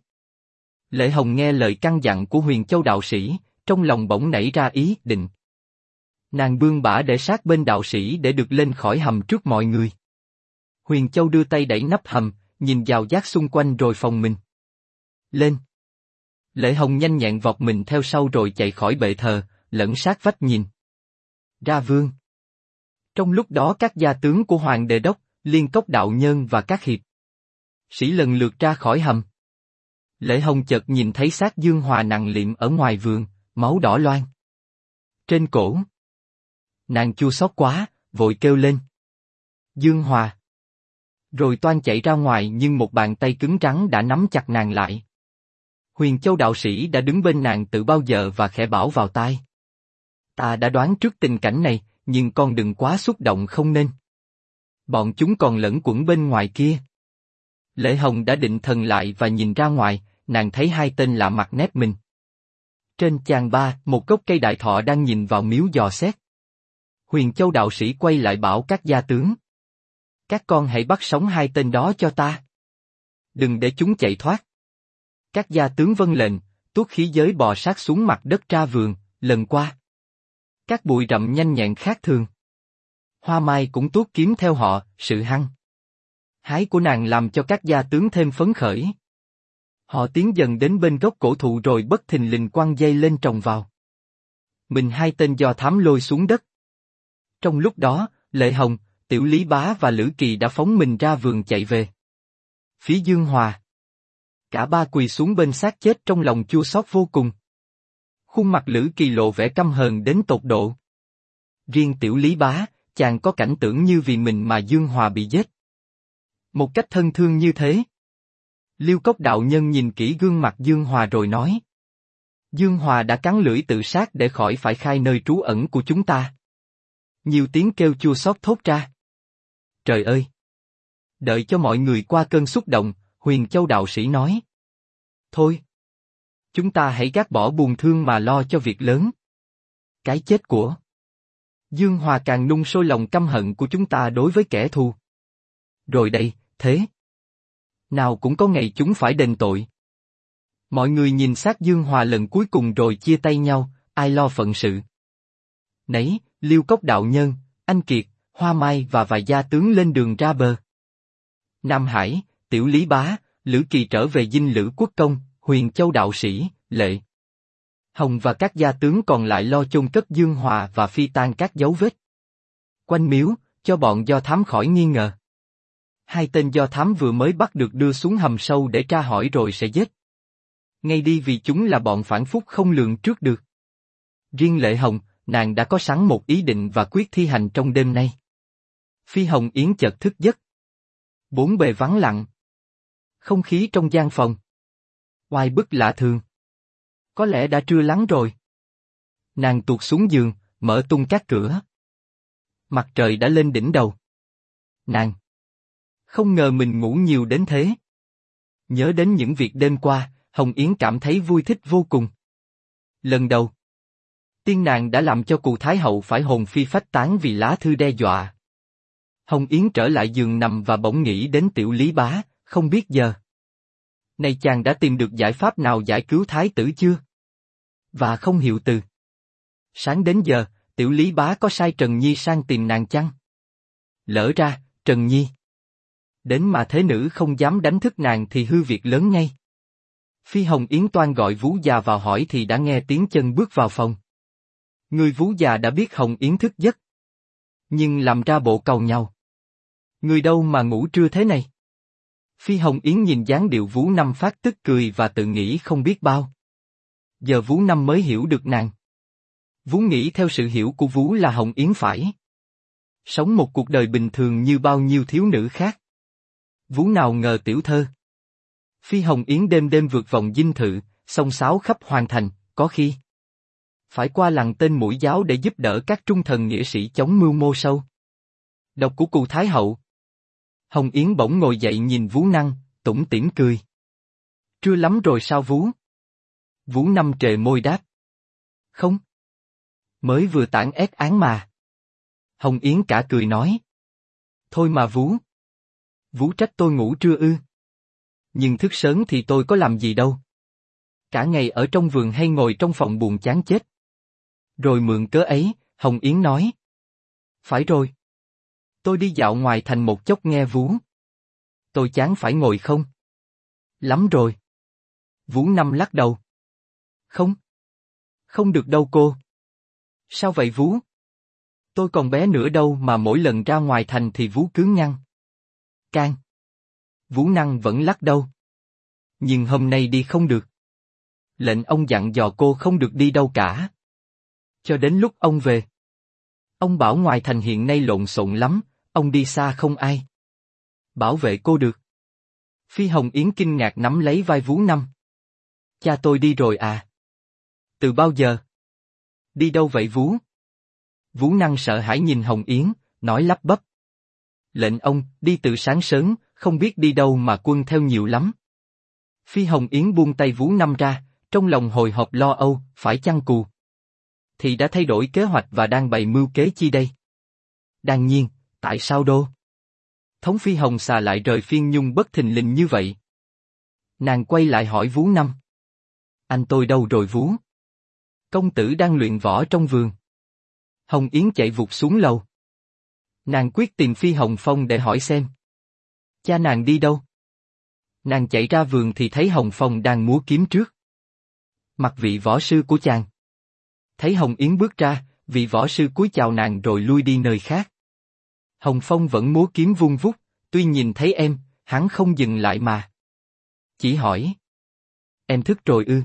Lệ Hồng nghe lời căn dặn của Huyền Châu đạo sĩ, trong lòng bỗng nảy ra ý định. Nàng bươn bả để sát bên đạo sĩ để được lên khỏi hầm trước mọi người. Huyền Châu đưa tay đẩy nắp hầm, nhìn vào giác xung quanh rồi phòng mình lên. Lệ Hồng nhanh nhẹn vọt mình theo sau rồi chạy khỏi bệ thờ, lẫn sát vách nhìn ra vương. Trong lúc đó các gia tướng của Hoàng Đề Đốc, Liên Cốc đạo nhân và các hiệp sĩ lần lượt ra khỏi hầm. Lệ Hồng chợt nhìn thấy xác Dương Hòa nặng liệm ở ngoài vườn, máu đỏ loang trên cổ. Nàng chua xót quá, vội kêu lên. Dương Hòa! Rồi toan chạy ra ngoài nhưng một bàn tay cứng rắn đã nắm chặt nàng lại. Huyền Châu đạo sĩ đã đứng bên nàng từ bao giờ và khẽ bảo vào tai. Ta đã đoán trước tình cảnh này, nhưng con đừng quá xúc động không nên. Bọn chúng còn lẫn quẩn bên ngoài kia. Lệ Hồng đã định thần lại và nhìn ra ngoài, nàng thấy hai tên lạ mặt nép mình. Trên chàng ba, một gốc cây đại thọ đang nhìn vào miếu dò xét. Huyền Châu đạo sĩ quay lại bảo các gia tướng. Các con hãy bắt sống hai tên đó cho ta. Đừng để chúng chạy thoát. Các gia tướng vâng lệnh, tuốt khí giới bò sát xuống mặt đất ra vườn, lần qua. Các bụi rậm nhanh nhẹn khác thường. Hoa Mai cũng tuốt kiếm theo họ, sự hăng hái của nàng làm cho các gia tướng thêm phấn khởi. Họ tiến dần đến bên gốc cổ thụ rồi bất thình lình quăng dây lên trồng vào. Mình hai tên do thám lôi xuống đất. Trong lúc đó, Lệ Hồng, Tiểu Lý Bá và Lữ Kỳ đã phóng mình ra vườn chạy về phía Dương Hòa. Cả ba quỳ xuống bên xác chết trong lòng chua xót vô cùng. Khuôn mặt Lữ Kỳ lộ vẻ căm hờn đến tột độ. Riêng Tiểu Lý Bá, chàng có cảnh tưởng như vì mình mà Dương Hòa bị giết. Một cách thân thương như thế. Liêu Cốc đạo nhân nhìn kỹ gương mặt Dương Hòa rồi nói. Dương Hòa đã cắn lưỡi tự sát để khỏi phải khai nơi trú ẩn của chúng ta. Nhiều tiếng kêu chua xót thốt ra. Trời ơi! Đợi cho mọi người qua cơn xúc động, Huyền Châu đạo sĩ nói. Thôi! Chúng ta hãy gác bỏ buồn thương mà lo cho việc lớn. Cái chết của Dương Hòa càng nung sôi lòng căm hận của chúng ta đối với kẻ thù. Rồi đây, thế nào cũng có ngày chúng phải đền tội. Mọi người nhìn xác Dương Hòa lần cuối cùng rồi chia tay nhau, ai lo phận sự. Nấy, Liêu Cốc đạo nhân, Anh Kiệt, Hoa Mai và vài gia tướng lên đường ra bờ. Nam Hải, Tiểu Lý Bá, Lữ Kỳ trở về dinh Lữ Quốc Công, Huyền Châu đạo sĩ, Lệ Hồng và các gia tướng còn lại lo chôn cất Dương Hòa và phi tang các dấu vết quanh miếu, cho bọn do thám khỏi nghi ngờ. Hai tên do thám vừa mới bắt được đưa xuống hầm sâu để tra hỏi rồi sẽ giết ngay đi vì chúng là bọn phản phúc không lường trước được. Riêng Lệ Hồng, nàng đã có sẵn một ý định và quyết thi hành trong đêm nay. Phi Hồng Yến chợt thức giấc. Bốn bề vắng lặng. Không khí trong gian phòng oai bức lạ thường. Có lẽ đã trưa lắng rồi. Nàng tuột xuống giường, mở tung các cửa. Mặt trời đã lên đỉnh đầu. Nàng không ngờ mình ngủ nhiều đến thế. Nhớ đến những việc đêm qua, Hồng Yến cảm thấy vui thích vô cùng. Lần đầu, tiên nàng đã làm cho Cù Thái Hậu phải hồn phi phách tán vì lá thư đe dọa. Hồng Yến trở lại giường nằm và bỗng nghĩ đến Tiểu Lý Bá, không biết giờ này chàng đã tìm được giải pháp nào giải cứu thái tử chưa? Và không hiểu từ sáng đến giờ, Tiểu Lý Bá có sai Trần Nhi sang tìm nàng chăng? Lỡ ra, Trần Nhi đến mà thế nữ không dám đánh thức nàng thì hư việc lớn ngay. Phi Hồng Yến toan gọi Vú già vào hỏi thì đã nghe tiếng chân bước vào phòng. Người Vú già đã biết Hồng Yến thức giấc, nhưng làm ra bộ cầu nhau. Người đâu mà ngủ trưa thế này? Phi Hồng Yến nhìn dáng điệu Vú Năm phát tức cười và tự nghĩ không biết bao. Giờ Vú Năm mới hiểu được nàng. Vú nghĩ theo sự hiểu của Vú là Hồng Yến phải sống một cuộc đời bình thường như bao nhiêu thiếu nữ khác. Vú nào ngờ tiểu thơ Phi Hồng Yến đêm đêm vượt vòng dinh thự, xông xáo khắp hoàng thành, có khi phải qua lằn tên mũi giáo để giúp đỡ các trung thần nghĩa sĩ chống mưu mô sâu độc của Cù Thái Hậu. Hồng Yến bỗng ngồi dậy nhìn Vú Năng, tủm tỉm cười. Trưa lắm rồi sao Vú? Vú Năm trề môi đáp. Không. Mới vừa tản ét án mà. Hồng Yến cả cười nói. Thôi mà Vú. Vú trách tôi ngủ trưa ư. Nhưng thức sớm thì tôi có làm gì đâu. Cả ngày ở trong vườn hay ngồi trong phòng buồn chán chết. Rồi mượn cớ ấy, Hồng Yến nói. Phải rồi. Tôi đi dạo ngoài thành một chốc nghe Vú. Tôi chán phải ngồi không? Lắm rồi. Vú Năm lắc đầu. Không. Không được đâu cô. Sao vậy Vú? Tôi còn bé nữa đâu mà mỗi lần ra ngoài thành thì Vú cứ ngăn. Can. Vú Năng vẫn lắc đầu. Nhưng hôm nay đi không được. Lệnh ông dặn dò cô không được đi đâu cả. Cho đến lúc ông về. Ông bảo ngoài thành hiện nay lộn xộn lắm, ông đi xa không ai bảo vệ cô được. Phi Hồng Yến kinh ngạc nắm lấy vai Vú Năm. Cha tôi đi rồi à? Từ bao giờ? Đi đâu vậy Vú? Vú Năng sợ hãi nhìn Hồng Yến, nói lắp bắp. Lệnh ông, đi từ sáng sớm, không biết đi đâu mà quân theo nhiều lắm. Phi Hồng Yến buông tay Vú Năm ra, trong lòng hồi hộp lo âu, phải chăng Cù thì đã thay đổi kế hoạch và đang bày mưu kế chi đây? Đương nhiên, tại sao đô thống Phi Hồng xà lại rời Phiên Nhung bất thình lình như vậy? Nàng quay lại hỏi Vú Năm. Anh tôi đâu rồi Vú? Công tử đang luyện võ trong vườn. Hồng Yến chạy vụt xuống lầu. Nàng quyết tìm Phi Hồng Phong để hỏi xem. Cha nàng đi đâu? Nàng chạy ra vườn thì thấy Hồng Phong đang múa kiếm trước mặt vị võ sư của chàng. Thấy Hồng Yến bước ra, vị võ sư cúi chào nàng rồi lui đi nơi khác. Hồng Phong vẫn múa kiếm vung vút, tuy nhìn thấy em, hắn không dừng lại mà chỉ hỏi. Em thức rồi ư?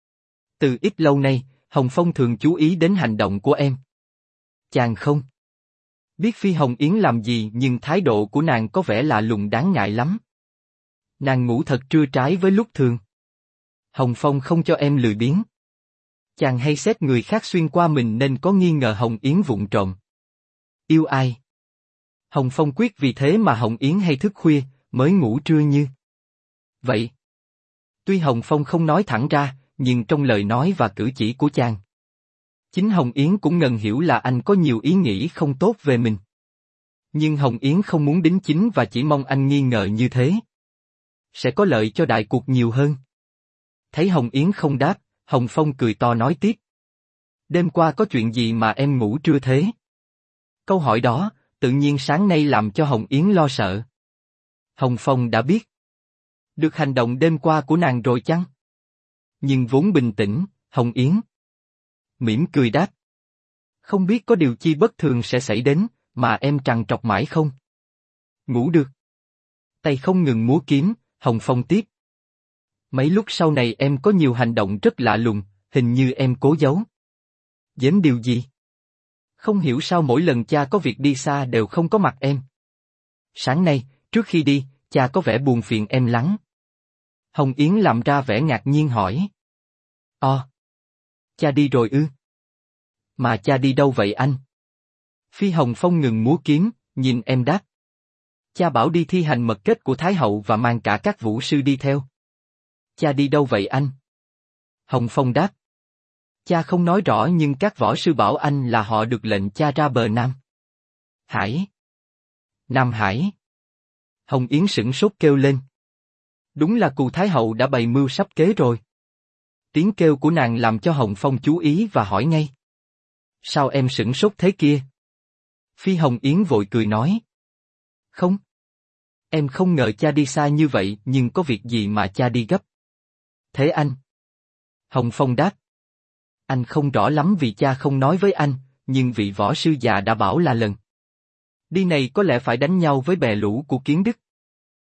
Từ ít lâu nay, Hồng Phong thường chú ý đến hành động của em. Chàng không biết Phi Hồng Yến làm gì nhưng thái độ của nàng có vẻ lạ lùng đáng ngại lắm. Nàng ngủ thật trưa trái với lúc thường. Hồng Phong không cho em lười biếng. Chàng hay xét người khác xuyên qua mình nên có nghi ngờ Hồng Yến vụng trộm yêu ai. Hồng Phong quyết vì thế mà Hồng Yến hay thức khuya, mới ngủ trưa như vậy. Tuy Hồng Phong không nói thẳng ra, nhưng trong lời nói và cử chỉ của chàng, chính Hồng Yến cũng ngầm hiểu là anh có nhiều ý nghĩ không tốt về mình. Nhưng Hồng Yến không muốn đính chính và chỉ mong anh nghi ngờ như thế sẽ có lợi cho đại cuộc nhiều hơn. Thấy Hồng Yến không đáp, Hồng Phong cười to nói tiếp. Đêm qua có chuyện gì mà em ngủ trưa thế? Câu hỏi đó, tự nhiên sáng nay làm cho Hồng Yến lo sợ. Hồng Phong đã biết được hành động đêm qua của nàng rồi chăng? Nhưng vốn bình tĩnh, Hồng Yến mỉm cười đáp. Không biết có điều chi bất thường sẽ xảy đến, mà em trằn trọc mãi không ngủ được. Tay không ngừng múa kiếm, Hồng Phong tiếp. Mấy lúc sau này em có nhiều hành động rất lạ lùng, hình như em cố giấu giếm điều gì. Không hiểu sao mỗi lần cha có việc đi xa đều không có mặt em. Sáng nay, trước khi đi, cha có vẻ buồn phiền em lắm. Hồng Yến làm ra vẻ ngạc nhiên hỏi. Cha đi rồi ư? Mà cha đi đâu vậy anh? Phi Hồng Phong ngừng múa kiếm, nhìn em đáp. Cha bảo đi thi hành mật kết của Thái Hậu và mang cả các vũ sư đi theo. Cha đi đâu vậy anh? Hồng Phong đáp. Cha không nói rõ nhưng các võ sư bảo anh là họ được lệnh cha ra bờ Nam Hải. Nam Hải. Hồng Yến sửng sốt kêu lên. Đúng là Cù Thái Hậu đã bày mưu sắp kế rồi. Tiếng kêu của nàng làm cho Hồng Phong chú ý và hỏi ngay. Sao em sửng sốt thế kia? Phi Hồng Yến vội cười nói. Không. Em không ngờ cha đi xa như vậy nhưng có việc gì mà cha đi gấp. Thế anh? Hồng Phong đáp. Anh không rõ lắm vì cha không nói với anh, nhưng vị võ sư già đã bảo là lần đi này có lẽ phải đánh nhau với bè lũ của Kiến Đức.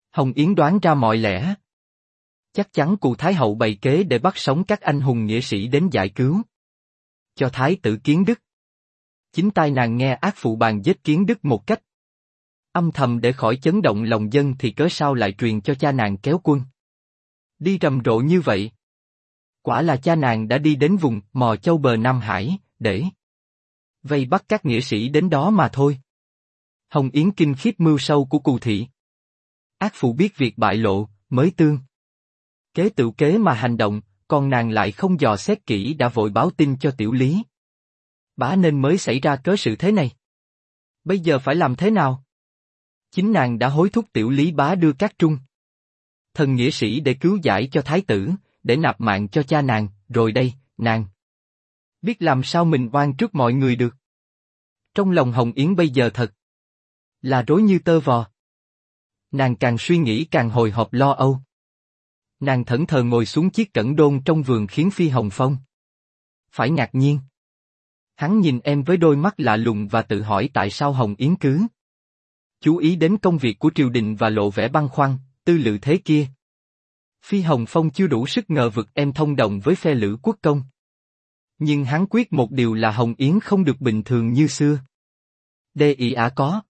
Hồng Yến đoán ra mọi lẽ. Chắc chắn cụ Thái hậu bày kế để bắt sống các anh hùng nghĩa sĩ đến giải cứu. Cho Thái tử Kiến Đức. Chính tai nàng nghe ác phụ bàn giết Kiến Đức một cách âm thầm để khỏi chấn động lòng dân thì cớ sao lại truyền cho cha nàng kéo quân. Đi rầm rộ như vậy. Quả là cha nàng đã đi đến vùng Mò Châu bờ Nam Hải, để vây bắt các nghĩa sĩ đến đó mà thôi. Hồng Yến kinh khiếp mưu sâu của Cù thị. Ác phụ biết việc bại lộ, mới tương kế tự kế mà hành động, còn nàng lại không dò xét kỹ đã vội báo tin cho Tiểu Lý. Bá nên mới xảy ra cớ sự thế này. Bây giờ phải làm thế nào? Chính nàng đã hối thúc Tiểu Lý bá đưa các trung thần nghĩa sĩ để cứu giải cho thái tử, để nạp mạng cho cha nàng, rồi đây, nàng biết làm sao mình oan trước mọi người được. Trong lòng Hồng Yến bây giờ thật là rối như tơ vò. Nàng càng suy nghĩ càng hồi hộp lo âu. Nàng thẫn thờ ngồi xuống chiếc cẩn đôn trong vườn khiến Phi Hồng Phong phải ngạc nhiên. Hắn nhìn em với đôi mắt lạ lùng và tự hỏi tại sao Hồng Yến cứ chú ý đến công việc của triều đình và lộ vẻ băn khoăn, tư lự thế kia. Phi Hồng Phong chưa đủ sức ngờ vực em thông đồng với phe Lữ Quốc Công. Nhưng hắn quyết một điều là Hồng Yến không được bình thường như xưa. Đê ị ả có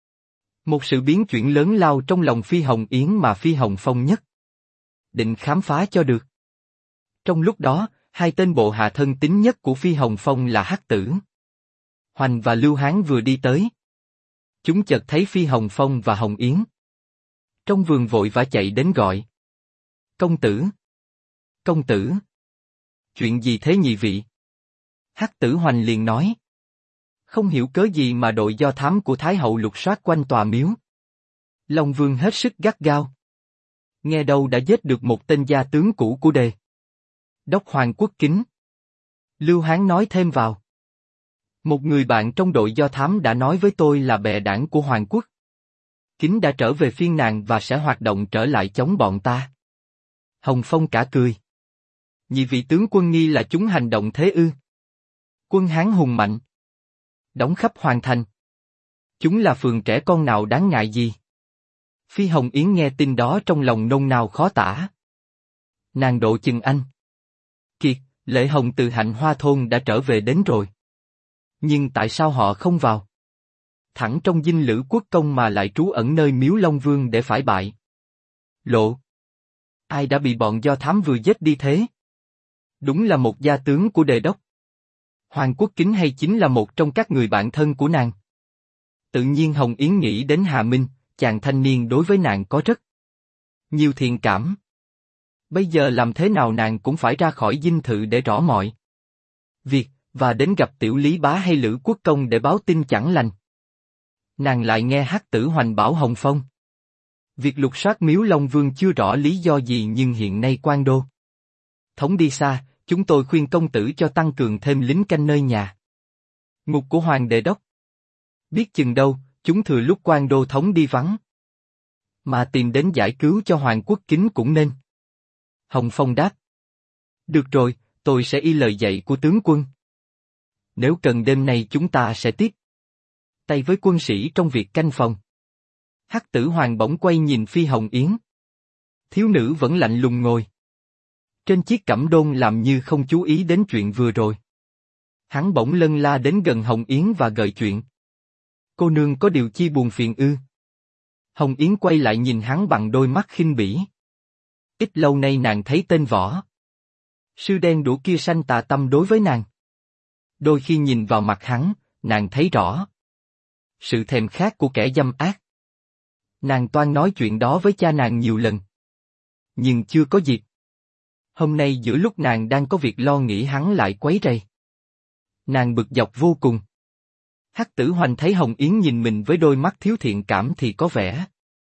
một sự biến chuyển lớn lao trong lòng Phi Hồng Yến mà Phi Hồng Phong nhất định khám phá cho được. Trong lúc đó, hai tên bộ hạ thân tín nhất của Phi Hồng Phong là Hắc Tử Hoành và Lưu Hán vừa đi tới. Chúng chợt thấy Phi Hồng Phong và Hồng Yến trong vườn vội vã chạy đến gọi. Công tử! Công tử! Chuyện gì thế nhị vị? Hắc Tử Hoành liền nói. Không hiểu cớ gì mà đội do thám của Thái hậu lục soát quanh tòa miếu. Long Vương hết sức gắt gao. Nghe đâu đã giết được một tên gia tướng cũ của Đề đốc Hoàng Quốc Kính. Lưu Hán nói thêm vào. Một người bạn trong đội do thám đã nói với tôi là bè đảng của Hoàng Quốc Kính đã trở về phiên nàng và sẽ hoạt động trở lại chống bọn ta. Hồng Phong cả cười. Nhị vị tướng quân nghi là chúng hành động thế ư? Quân Hán hùng mạnh, đóng khắp hoàng thành. Chúng là phường trẻ con nào đáng ngại gì? Phi Hồng Yến nghe tin đó trong lòng nôn nao khó tả. Nàng độ chừng anh. Kiệt, Lệ Hồng từ Hạnh Hoa thôn đã trở về đến rồi. Nhưng tại sao họ không vào thẳng trong dinh Lữ Quốc Công mà lại trú ẩn nơi miếu Long Vương để phải bại lộ? Ai đã bị bọn do thám vừa giết đi thế? Đúng là một gia tướng của Đề đốc Hoàng Quốc Kính hay chính là một trong các người bạn thân của nàng? Tự nhiên Hồng Yến nghĩ đến Hà Minh, chàng thanh niên đối với nàng có rất nhiều thiện cảm. Bây giờ làm thế nào nàng cũng phải ra khỏi dinh thự để rõ mọi việc, và đến gặp Tiểu Lý bá hay Lữ Quốc Công để báo tin chẳng lành. Nàng lại nghe Hắc Tử Hoành bảo Hồng Phong. Việc lục soát miếu Long Vương chưa rõ lý do gì nhưng hiện nay quan đô thống đi xa, chúng tôi khuyên công tử cho tăng cường thêm lính canh nơi nhà ngục của Hoàng Đề đốc. Biết chừng đâu, chúng thừa lúc quan đô thống đi vắng mà tìm đến giải cứu cho Hoàng Quốc Kính cũng nên. Hồng Phong đáp. Được rồi, tôi sẽ y lời dạy của tướng quân. Nếu cần đêm nay chúng ta sẽ tiếp tay với quân sĩ trong việc canh phòng. Hắc Tử Hoàng bỗng quay nhìn Phi Hồng Yến. Thiếu nữ vẫn lạnh lùng ngồi trên chiếc cẩm đôn làm như không chú ý đến chuyện vừa rồi. Hắn bỗng lân la đến gần Hồng Yến và gợi chuyện. Cô nương có điều chi buồn phiền ư? Hồng Yến quay lại nhìn hắn bằng đôi mắt khinh bỉ. Ít lâu nay nàng thấy tên võ sư đen đũa kia sanh tà tâm đối với nàng. Đôi khi nhìn vào mặt hắn, nàng thấy rõ sự thèm khát của kẻ dâm ác. Nàng toan nói chuyện đó với cha nàng nhiều lần, nhưng chưa có dịp. Hôm nay giữa lúc nàng đang có việc lo nghĩ hắn lại quấy rầy. Nàng bực dọc vô cùng. Hắc Tử Hoành thấy Hồng Yến nhìn mình với đôi mắt thiếu thiện cảm thì có vẻ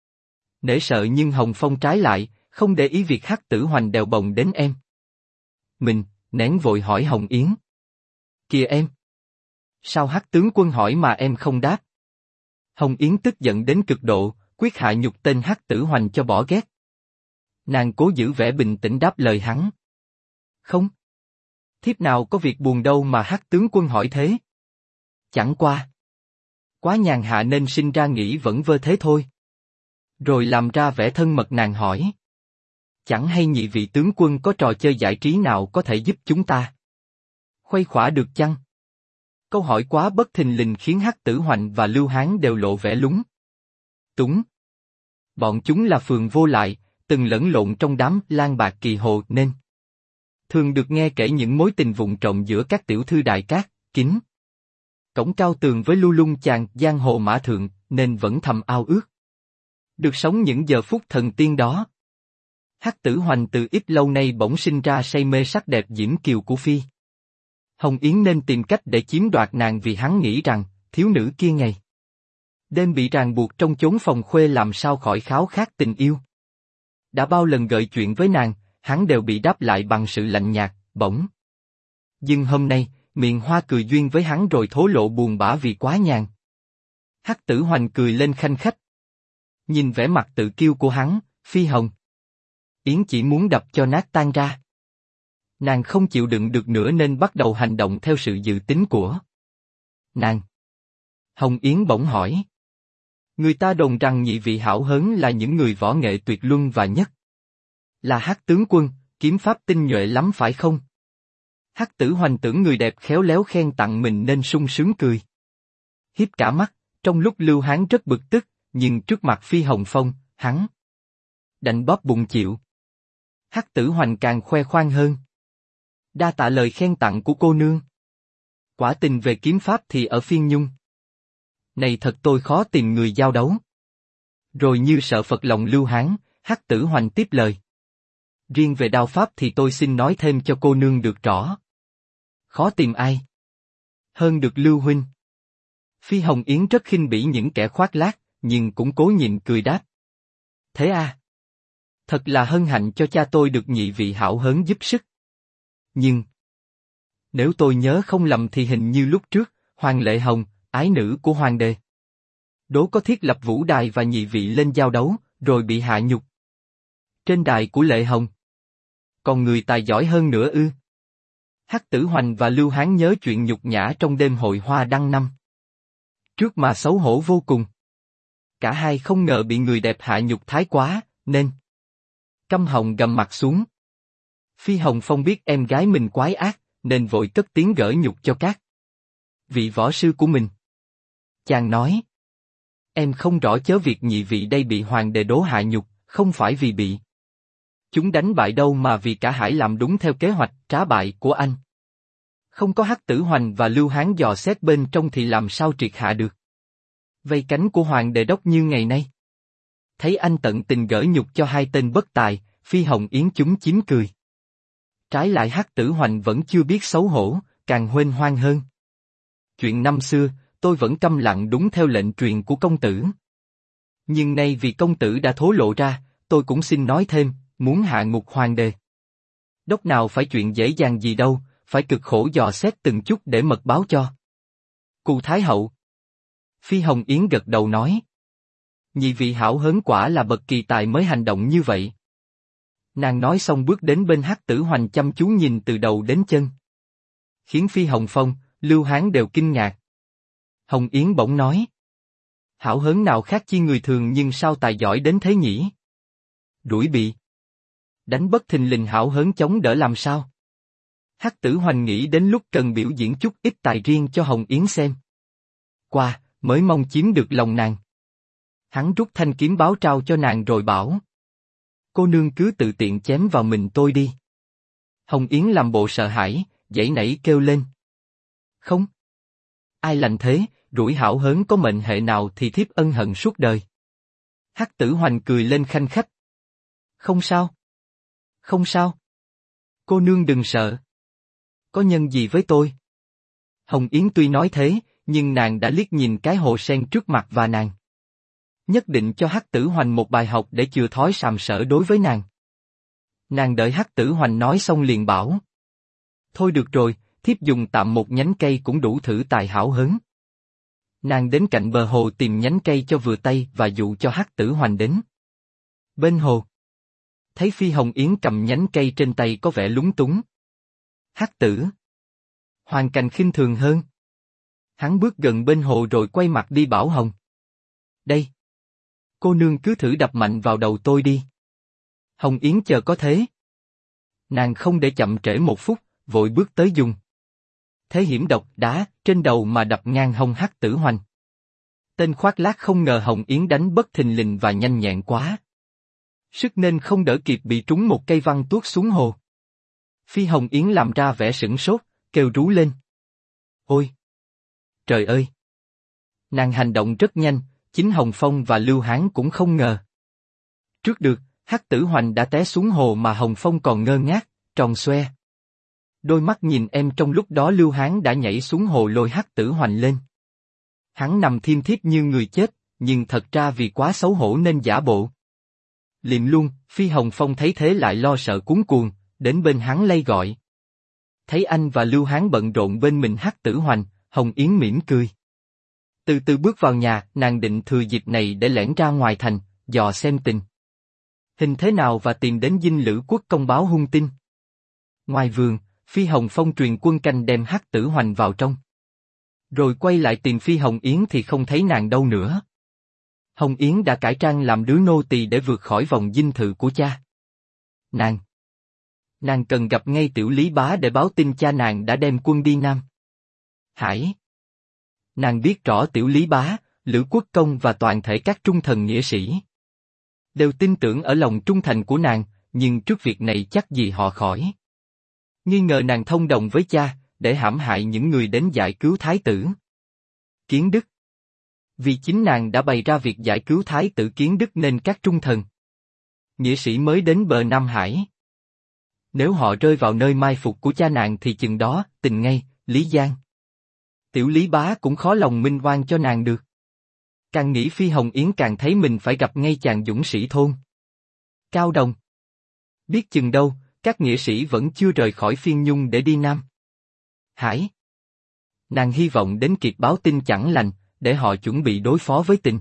nể sợ, nhưng Hồng Phong trái lại, không để ý việc Hắc Tử Hoành đèo bồng đến em. Mình, nén vội hỏi Hồng Yến. Kìa em! Sao Hắc tướng quân hỏi mà em không đáp? Hồng Yến tức giận đến cực độ, quyết hạ nhục tên Hắc Tử Hoành cho bỏ ghét. Nàng cố giữ vẻ bình tĩnh đáp lời hắn. Không. Thiếp nào có việc buồn đâu mà Hắc tướng quân hỏi thế. Chẳng qua quá nhàn hạ nên sinh ra nghĩ vẫn vơ thế thôi. Rồi làm ra vẻ thân mật nàng hỏi. Chẳng hay nhị vị tướng quân có trò chơi giải trí nào có thể giúp chúng ta khuây khỏa được chăng? Câu hỏi quá bất thình lình khiến Hắc Tử Hoành và Lưu Hán đều lộ vẻ lúng túng. Bọn chúng là phường vô lại, từng lẫn lộn trong đám lang bạc kỳ hồ nên thường được nghe kể những mối tình vụng trộm giữa các tiểu thư đại cát, kính cổng cao tường với lưu lung chàng giang hồ mã thượng, nên vẫn thầm ao ước được sống những giờ phút thần tiên đó. Hắc Tử Hoành từ ít lâu nay bỗng sinh ra say mê sắc đẹp diễm kiều của Phi Hồng Yến, nên tìm cách để chiếm đoạt nàng, vì hắn nghĩ rằng thiếu nữ kia ngày đêm bị ràng buộc trong chốn phòng khuê làm sao khỏi khao khát tình yêu. Đã bao lần gợi chuyện với nàng, hắn đều bị đáp lại bằng sự lạnh nhạt, bỗng nhưng hôm nay, miệng hoa cười duyên với hắn rồi thổ lộ buồn bã vì quá nhàn. Hắc Tử Hoành cười lên khanh khách. Nhìn vẻ mặt tự kiêu của hắn, Phi Hồng Yến chỉ muốn đập cho nát tan ra. Nàng không chịu đựng được nữa nên bắt đầu hành động theo sự dự tính của nàng. Hồng Yến bỗng hỏi. Người ta đồn rằng nhị vị hảo hớn là những người võ nghệ tuyệt luân và nhất là Hắc tướng quân, kiếm pháp tinh nhuệ lắm phải không? Hắc Tử Hoành tưởng người đẹp khéo léo khen tặng mình nên sung sướng cười hiếp cả mắt. Trong lúc Lưu Hán rất bực tức, nhưng trước mặt Phi Hồng Phong, hắn đành bóp bụng chịu. Hắc Tử Hoành càng khoe khoang hơn. Đa tạ lời khen tặng của cô nương. Quả tình về kiếm pháp thì ở Phiên Nhung này thật tôi khó tìm người giao đấu. Rồi như sợ phật lòng Lưu Hán, Hắc Tử Hoành tiếp lời. Riêng về đao pháp thì tôi xin nói thêm cho cô nương được rõ. Khó tìm ai hơn được Lưu huynh. Phi Hồng Yến rất khinh bỉ những kẻ khoác lác, nhưng cũng cố nhịn cười đáp. Thế à? Thật là hân hạnh cho cha tôi được nhị vị hảo hớn giúp sức. Nhưng nếu tôi nhớ không lầm thì hình như lúc trước, Hoàng Lệ Hồng, ái nữ của Hoàng đế Đố có thiết lập vũ đài và nhị vị lên giao đấu, rồi bị hạ nhục trên đài của Lệ Hồng. Còn người tài giỏi hơn nữa ư? Hắc Tử Hoành và Lưu Hán nhớ chuyện nhục nhã trong đêm hội hoa đăng năm trước mà xấu hổ vô cùng. Cả hai không ngờ bị người đẹp hạ nhục thái quá, nên căm họng gầm mặt xuống. Phi Hồng Phong biết em gái mình quái ác, nên vội cất tiếng gỡ nhục cho các vị võ sư của mình. Chàng nói. Em không rõ chớ việc nhị vị đây bị hoàng đế Đố hạ nhục, không phải vì bị chúng đánh bại đâu mà vì cả hải làm đúng theo kế hoạch trá bại của anh. Không có Hắc Tử Hoành và Lưu Hán dò xét bên trong thì làm sao triệt hạ được vây cánh của Hoàng Đề Đốc như ngày nay. Thấy anh tận tình gỡ nhục cho hai tên bất tài, Phi Hồng Yến chúng chín cười. Trái lại Hắc Tử Hoành vẫn chưa biết xấu hổ, càng huênh hoang hơn. Chuyện năm xưa, tôi vẫn câm lặng đúng theo lệnh truyền của công tử. Nhưng nay vì công tử đã thố lộ ra, tôi cũng xin nói thêm, muốn hạ ngục Hoàng Đề Đốc nào phải chuyện dễ dàng gì đâu, phải cực khổ dò xét từng chút để mật báo cho Cù Thái Hậu. Phi Hồng Yến gật đầu nói. Nhị vị hảo hớn quả là bậc kỳ tài mới hành động như vậy. Nàng nói xong bước đến bên Hắc Tử Hoành chăm chú nhìn từ đầu đến chân. Khiến Phi Hồng Phong, Lưu Hán đều kinh ngạc. Hồng Yến bỗng nói. Hảo hớn nào khác chi người thường nhưng sao tài giỏi đến thế nhỉ? Đuổi bị đánh bất thình lình hảo hớn chống đỡ làm sao? Hắc Tử Hoành nghĩ đến lúc cần biểu diễn chút ít tài riêng cho Hồng Yến xem. Qua, mới mong chiếm được lòng nàng. Hắn rút thanh kiếm báo trao cho nàng rồi bảo. Cô nương cứ tự tiện chém vào mình tôi đi. Hồng Yến làm bộ sợ hãi, giãy nảy kêu lên. Không. Ai lành thế, rủi hảo hớn có mệnh hệ nào thì thiếp ân hận suốt đời. Hắc Tử Hoành cười lên khanh khách. Không sao. Không sao. Cô nương đừng sợ. Có nhân gì với tôi? Hồng Yến tuy nói thế, nhưng nàng đã liếc nhìn cái hồ sen trước mặt và nàng nhất định cho Hắc Tử Hoành một bài học để chừa thói sàm sỡ đối với nàng. Nàng đợi Hắc Tử Hoành nói xong liền bảo. Thôi được rồi, thiếp dùng tạm một nhánh cây cũng đủ thử tài hảo hớn. Nàng đến cạnh bờ hồ tìm nhánh cây cho vừa tay và dụ cho Hắc Tử Hoành đến bên hồ. Thấy Phi Hồng Yến cầm nhánh cây trên tay có vẻ lúng túng. Hắc Tử Hoành càng khinh thường hơn. Hắn bước gần bên hồ rồi quay mặt đi bảo Hồng. Đây. Cô nương cứ thử đập mạnh vào đầu tôi đi. Hồng Yến chờ có thế. Nàng không để chậm trễ một phút, vội bước tới dùng thế hiểm độc đá trên đầu mà đập ngang hông Hắc Tử Hoành. Tên khoác lác không ngờ Hồng Yến đánh bất thình lình và nhanh nhẹn quá. Sức nên không đỡ kịp bị trúng một cây văng tuốt xuống hồ. Phi Hồng Yến làm ra vẻ sửng sốt, kêu rú lên. Ôi! Trời ơi! Nàng hành động rất nhanh, chính Hồng Phong và Lưu Hán cũng không ngờ. Trước được, Hắc Tử Hoành đã té xuống hồ mà Hồng Phong còn ngơ ngác, tròn xoe. Đôi mắt nhìn em trong lúc đó Lưu Hán đã nhảy xuống hồ lôi Hắc Tử Hoành lên. Hắn nằm thiêm thiếp như người chết, nhưng thật ra vì quá xấu hổ nên giả bộ. Liệm luôn, Phi Hồng Phong thấy thế lại lo sợ cuống cuồng, đến bên hắn lay gọi. Thấy anh và Lưu Hán bận rộn bên mình Hắc Tử Hoành, Hồng Yến mỉm cười. Từ từ bước vào nhà, nàng định thừa dịp này để lẻn ra ngoài thành, dò xem tình hình thế nào và tìm đến dinh Lữ Quốc công báo hung tin. Ngoài vườn, Phi Hồng Phong truyền quân canh đem Hắc Tử Hoành vào trong. Rồi quay lại tìm Phi Hồng Yến thì không thấy nàng đâu nữa. Hồng Yến đã cải trang làm đứa nô tỳ để vượt khỏi vòng dinh thự của cha. Nàng cần gặp ngay Tiểu Lý Bá để báo tin cha nàng đã đem quân đi Nam Hải. Nàng biết rõ Tiểu Lý Bá, Lữ Quốc công và toàn thể các trung thần nghĩa sĩ đều tin tưởng ở lòng trung thành của nàng, nhưng trước việc này chắc gì họ khỏi nghi ngờ nàng thông đồng với cha, để hãm hại những người đến giải cứu thái tử Kiến Đức. Vì chính nàng đã bày ra việc giải cứu thái tử Kiến Đức nên các trung thần nghĩa sĩ mới đến bờ Nam Hải. Nếu họ rơi vào nơi mai phục của cha nàng thì chừng đó, tình ngay, Lý Giang. Tiểu Lý Bá cũng khó lòng minh oan cho nàng được. Càng nghĩ Phi Hồng Yến càng thấy mình phải gặp ngay chàng dũng sĩ thôn Cao Đồng. Biết chừng đâu, các nghĩa sĩ vẫn chưa rời khỏi Phiên Nhung để đi Nam Hải. Nàng hy vọng đến kịp báo tin chẳng lành, để họ chuẩn bị đối phó với tình.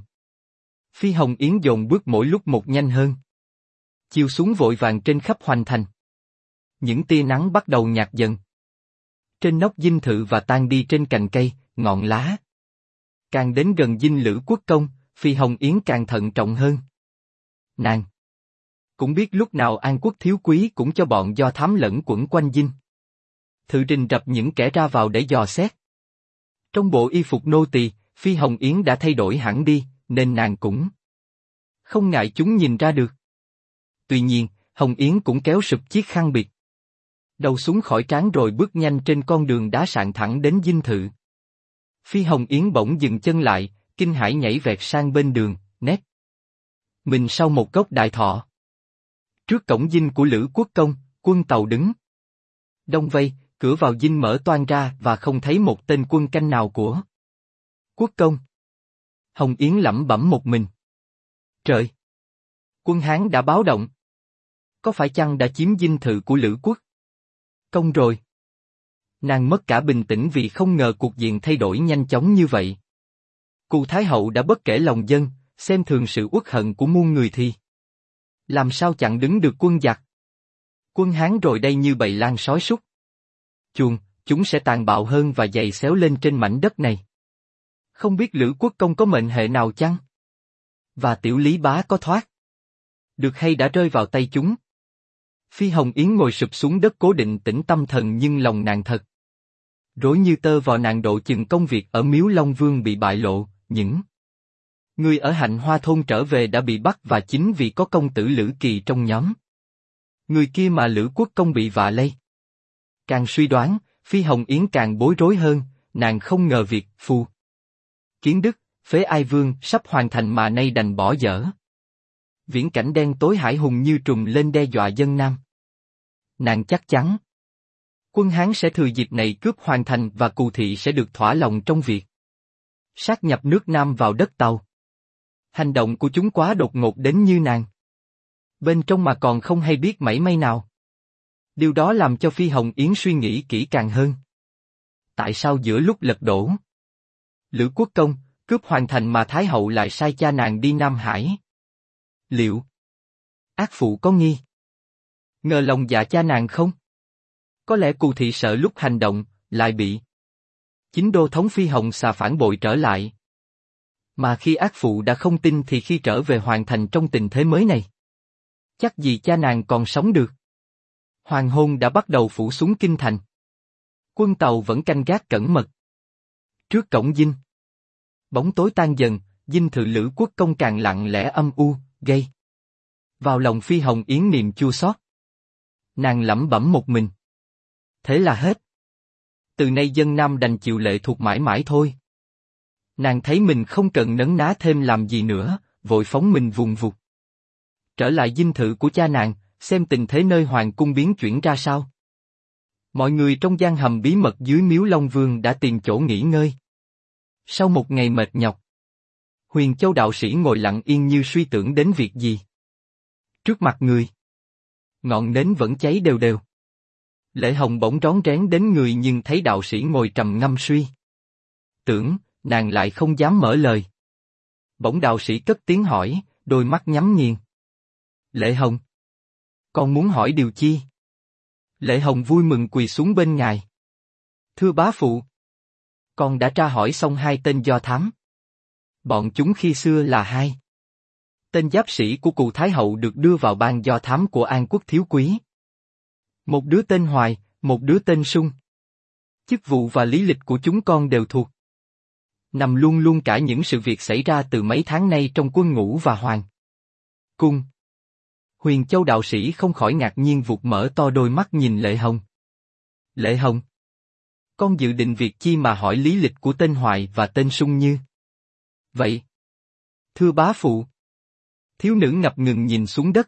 Phi Hồng Yến dồn bước mỗi lúc một nhanh hơn. Chiều xuống vội vàng trên khắp hoành thành. Những tia nắng bắt đầu nhạt dần. Trên nóc dinh thự và tan đi trên cành cây, ngọn lá. Càng đến gần dinh Lữ Quốc công, Phi Hồng Yến càng thận trọng hơn. Nàng cũng biết lúc nào An Quốc thiếu quý cũng cho bọn do thám lẫn quẩn quanh dinh thự rình rập những kẻ ra vào để dò xét. Trong bộ y phục nô tỳ, Phi Hồng Yến đã thay đổi hẳn đi, nên nàng cũng không ngại chúng nhìn ra được. Tuy nhiên, Hồng Yến cũng kéo sụp chiếc khăn bịt đầu xuống khỏi trán rồi bước nhanh trên con đường đá sạn thẳng đến dinh thự. Phi Hồng Yến bỗng dừng chân lại, kinh hãi nhảy vẹt sang bên đường, nép mình sau một gốc đại thọ. Trước cổng dinh của Lữ Quốc công, quân tàu đứng đông vây, cửa vào dinh mở toang ra và không thấy một tên quân canh nào của Quốc công. Hồng Yến lẩm bẩm một mình. Trời! Quân Hán đã báo động. Có phải chăng đã chiếm dinh thự của Lữ Quốc công rồi? Nàng mất cả bình tĩnh vì không ngờ cuộc diện thay đổi nhanh chóng như vậy. Cù Thái Hậu đã bất kể lòng dân, xem thường sự uất hận của muôn người thì làm sao chặn đứng được quân giặc? Quân Hán rồi đây như bầy lang sói súc chuồng, chúng sẽ tàn bạo hơn và giày xéo lên trên mảnh đất này. Không biết Lữ Quốc công có mệnh hệ nào chăng? Và Tiểu Lý Bá có thoát được hay đã rơi vào tay chúng? Phi Hồng Yến ngồi sụp xuống đất cố định tĩnh tâm thần nhưng lòng nàng thật rối như tơ vò. Nàng độ chừng công việc ở Miếu Long Vương bị bại lộ, những người ở Hạnh Hoa thôn trở về đã bị bắt và chính vì có công tử Lữ Kỳ trong nhóm người kia mà Lữ Quốc công bị vạ lây. Càng suy đoán, Phi Hồng Yến càng bối rối hơn, nàng không ngờ việc Phù Kiến Đức, Phế Ai Vương sắp hoàn thành mà nay đành bỏ dở. Viễn cảnh đen tối hải hùng như trùm lên đe dọa dân Nam. Nàng chắc chắn quân Hán sẽ thừa dịp này cướp hoàn thành và Cù thị sẽ được thỏa lòng trong việc sát nhập nước Nam vào đất Tàu. Hành động của chúng quá đột ngột đến như nàng bên trong mà còn không hay biết mảy may nào. Điều đó làm cho Phi Hồng Yến suy nghĩ kỹ càng hơn. Tại sao giữa lúc lật đổ Lữ Quốc công, cướp hoàn thành mà Thái hậu lại sai cha nàng đi Nam Hải? Liệu ác phụ có nghi ngờ lòng dạ cha nàng không? Có lẽ Cù thị sợ lúc hành động lại bị chính đô thống Phi Hồng xà phản bội trở lại. Mà khi ác phụ đã không tin thì khi trở về hoàng thành trong tình thế mới này, chắc gì cha nàng còn sống được. Hoàng hôn đã bắt đầu phủ xuống kinh thành. Quân Tàu vẫn canh gác cẩn mật. Trước cổng dinh, bóng tối tan dần, dinh thự Lữ Quốc Công càng lặng lẽ âm u, gây vào lòng Phi Hồng Yến niềm chua xót. Nàng lẩm bẩm một mình. Thế là hết. Từ nay dân Nam đành chịu lệ thuộc mãi mãi thôi. Nàng thấy mình không cần nấn ná thêm làm gì nữa, vội phóng mình vùng vụt. Trở lại dinh thự của cha nàng, xem tình thế nơi hoàng cung biến chuyển ra sao. Mọi người trong gian hầm bí mật dưới miếu Long Vương đã tìm chỗ nghỉ ngơi. Sau một ngày mệt nhọc, Huyền Châu đạo sĩ ngồi lặng yên như suy tưởng đến việc gì. Trước mặt người, ngọn nến vẫn cháy đều đều. Lệ Hồng bỗng rón rén đến người nhưng thấy đạo sĩ ngồi trầm ngâm suy tưởng, nàng lại không dám mở lời. Bỗng đạo sĩ cất tiếng hỏi, đôi mắt nhắm nghiền. Lệ Hồng, con muốn hỏi điều chi? Lệ Hồng vui mừng quỳ xuống bên ngài. Thưa bá phụ, con đã tra hỏi xong hai tên do thám. Bọn chúng khi xưa là hai tên giáp sĩ của Cù Thái Hậu được đưa vào ban do thám của An Quốc Thiếu Quý. Một đứa tên Hoài, một đứa tên Sung. Chức vụ và lý lịch của chúng con đều thuộc nằm luôn luôn cả những sự việc xảy ra từ mấy tháng nay trong quân ngũ và hoàng cung. Huyền Châu đạo sĩ không khỏi ngạc nhiên vụt mở to đôi mắt nhìn Lệ Hồng. Lệ Hồng, con dự định việc chi mà hỏi lý lịch của tên Hoài và tên Sung như vậy? Thưa bá phụ. Thiếu nữ ngập ngừng nhìn xuống đất.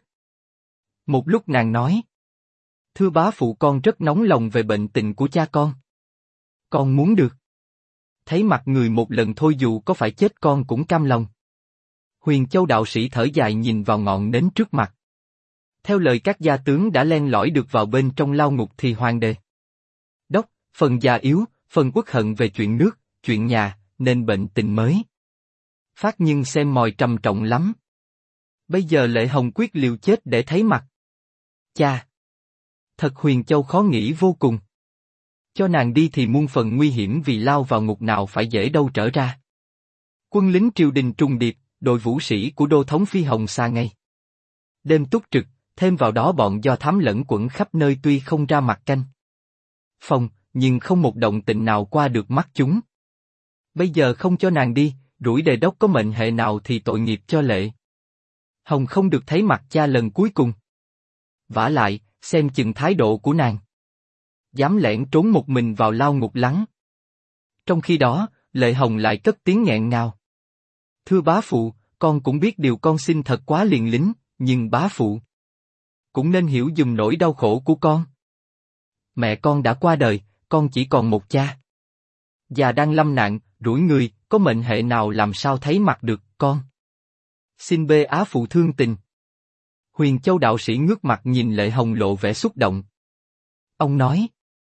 Một lúc nàng nói. Thưa bá phụ, con rất nóng lòng về bệnh tình của cha con. Con muốn được thấy mặt người một lần thôi, dù có phải chết con cũng cam lòng. Huyền Châu đạo sĩ thở dài nhìn vào ngọn nến trước mặt. Theo lời các gia tướng đã len lỏi được vào bên trong lao ngục thì hoàng đề đốc, phần già yếu, phần uất hận về chuyện nước, chuyện nhà, nên bệnh tình mới phát nhưng xem mòi trầm trọng lắm. Bây giờ Lệ Hồng quyết liều chết để thấy mặt cha. Thật Huyền Châu khó nghĩ vô cùng. Cho nàng đi thì muôn phần nguy hiểm, vì lao vào ngục nào phải dễ đâu trở ra. Quân lính triều đình trùng điệp, đội vũ sĩ của đô thống Phi Hồng xa ngay đêm túc trực, thêm vào đó bọn do thám lẫn quẩn khắp nơi, tuy không ra mặt canh phòng, nhưng không một động tĩnh nào qua được mắt chúng. Bây giờ không cho nàng đi, rủi đề đốc có mệnh hệ nào thì tội nghiệp cho Lệ Hồng không được thấy mặt cha lần cuối cùng. Vả lại, xem chừng thái độ của nàng. Dám lẻn trốn một mình vào lao ngục lắng. Trong khi đó, Lệ Hồng lại cất tiếng nghẹn ngào. Thưa bá phụ, con cũng biết điều con xin thật quá liều lĩnh, nhưng bá phụ cũng nên hiểu dùm nỗi đau khổ của con. Mẹ con đã qua đời, con chỉ còn một cha già đang lâm nạn, rủi người, có mệnh hệ nào làm sao thấy mặt được con. Xin bê á phụ thương tình. Huyền Châu đạo sĩ ngước mặt nhìn Lệ Hồng lộ vẻ xúc động. Ông nói.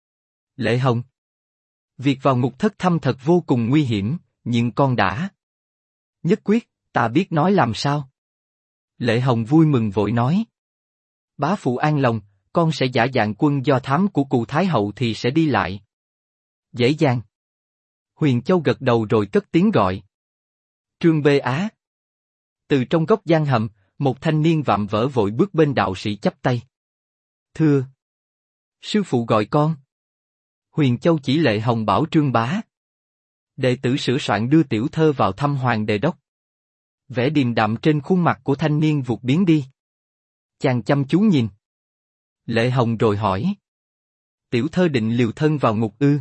Lệ Hồng, việc vào ngục thất thăm thật vô cùng nguy hiểm, nhưng con đã nhất quyết, ta biết nói làm sao. Lệ Hồng vui mừng vội nói. Bá phụ an lòng, con sẽ giả dạng quân do thám của Cù Thái Hậu thì sẽ đi lại dễ dàng. Huyền Châu gật đầu rồi cất tiếng gọi. Trương Bê Á. Từ trong góc gian hầm, một thanh niên vạm vỡ vội bước bên đạo sĩ chắp tay. Thưa, sư phụ gọi con. Huyền Châu chỉ Lệ Hồng bảo Trương Bá. Đệ tử sửa soạn đưa tiểu thơ vào thăm hoàng đề đốc. Vẻ điềm đạm trên khuôn mặt của thanh niên vụt biến đi. Chàng chăm chú nhìn Lệ Hồng rồi hỏi. Tiểu thơ định liều thân vào ngục ư?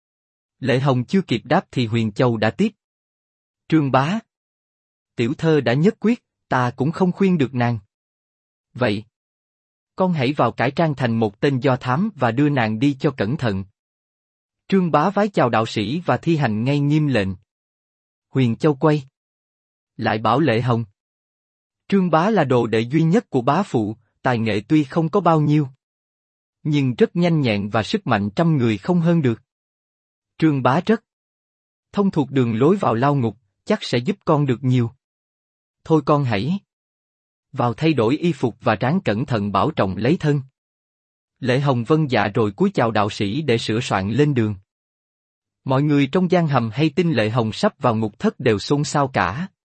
Lệ Hồng chưa kịp đáp thì Huyền Châu đã tiếp. Trương Bá. Tiểu thơ đã nhất quyết, ta cũng không khuyên được nàng. Vậy, con hãy vào cải trang thành một tên do thám và đưa nàng đi cho cẩn thận. Trương Bá vái chào đạo sĩ và thi hành ngay nghiêm lệnh. Huyền Châu quay lại bảo Lệ Hồng. Trương Bá là đồ đệ duy nhất của bá phụ, tài nghệ tuy không có bao nhiêu, nhưng rất nhanh nhẹn và sức mạnh trăm người không hơn được. Trương Bá rất thông thuộc đường lối vào lao ngục, chắc sẽ giúp con được nhiều. Thôi con hãy vào thay đổi y phục và ráng cẩn thận bảo trọng lấy thân. Lệ Hồng vâng dạ rồi cúi chào đạo sĩ để sửa soạn lên đường. Mọi người trong gian hầm hay tin Lệ Hồng sắp vào ngục thất đều xôn xao cả.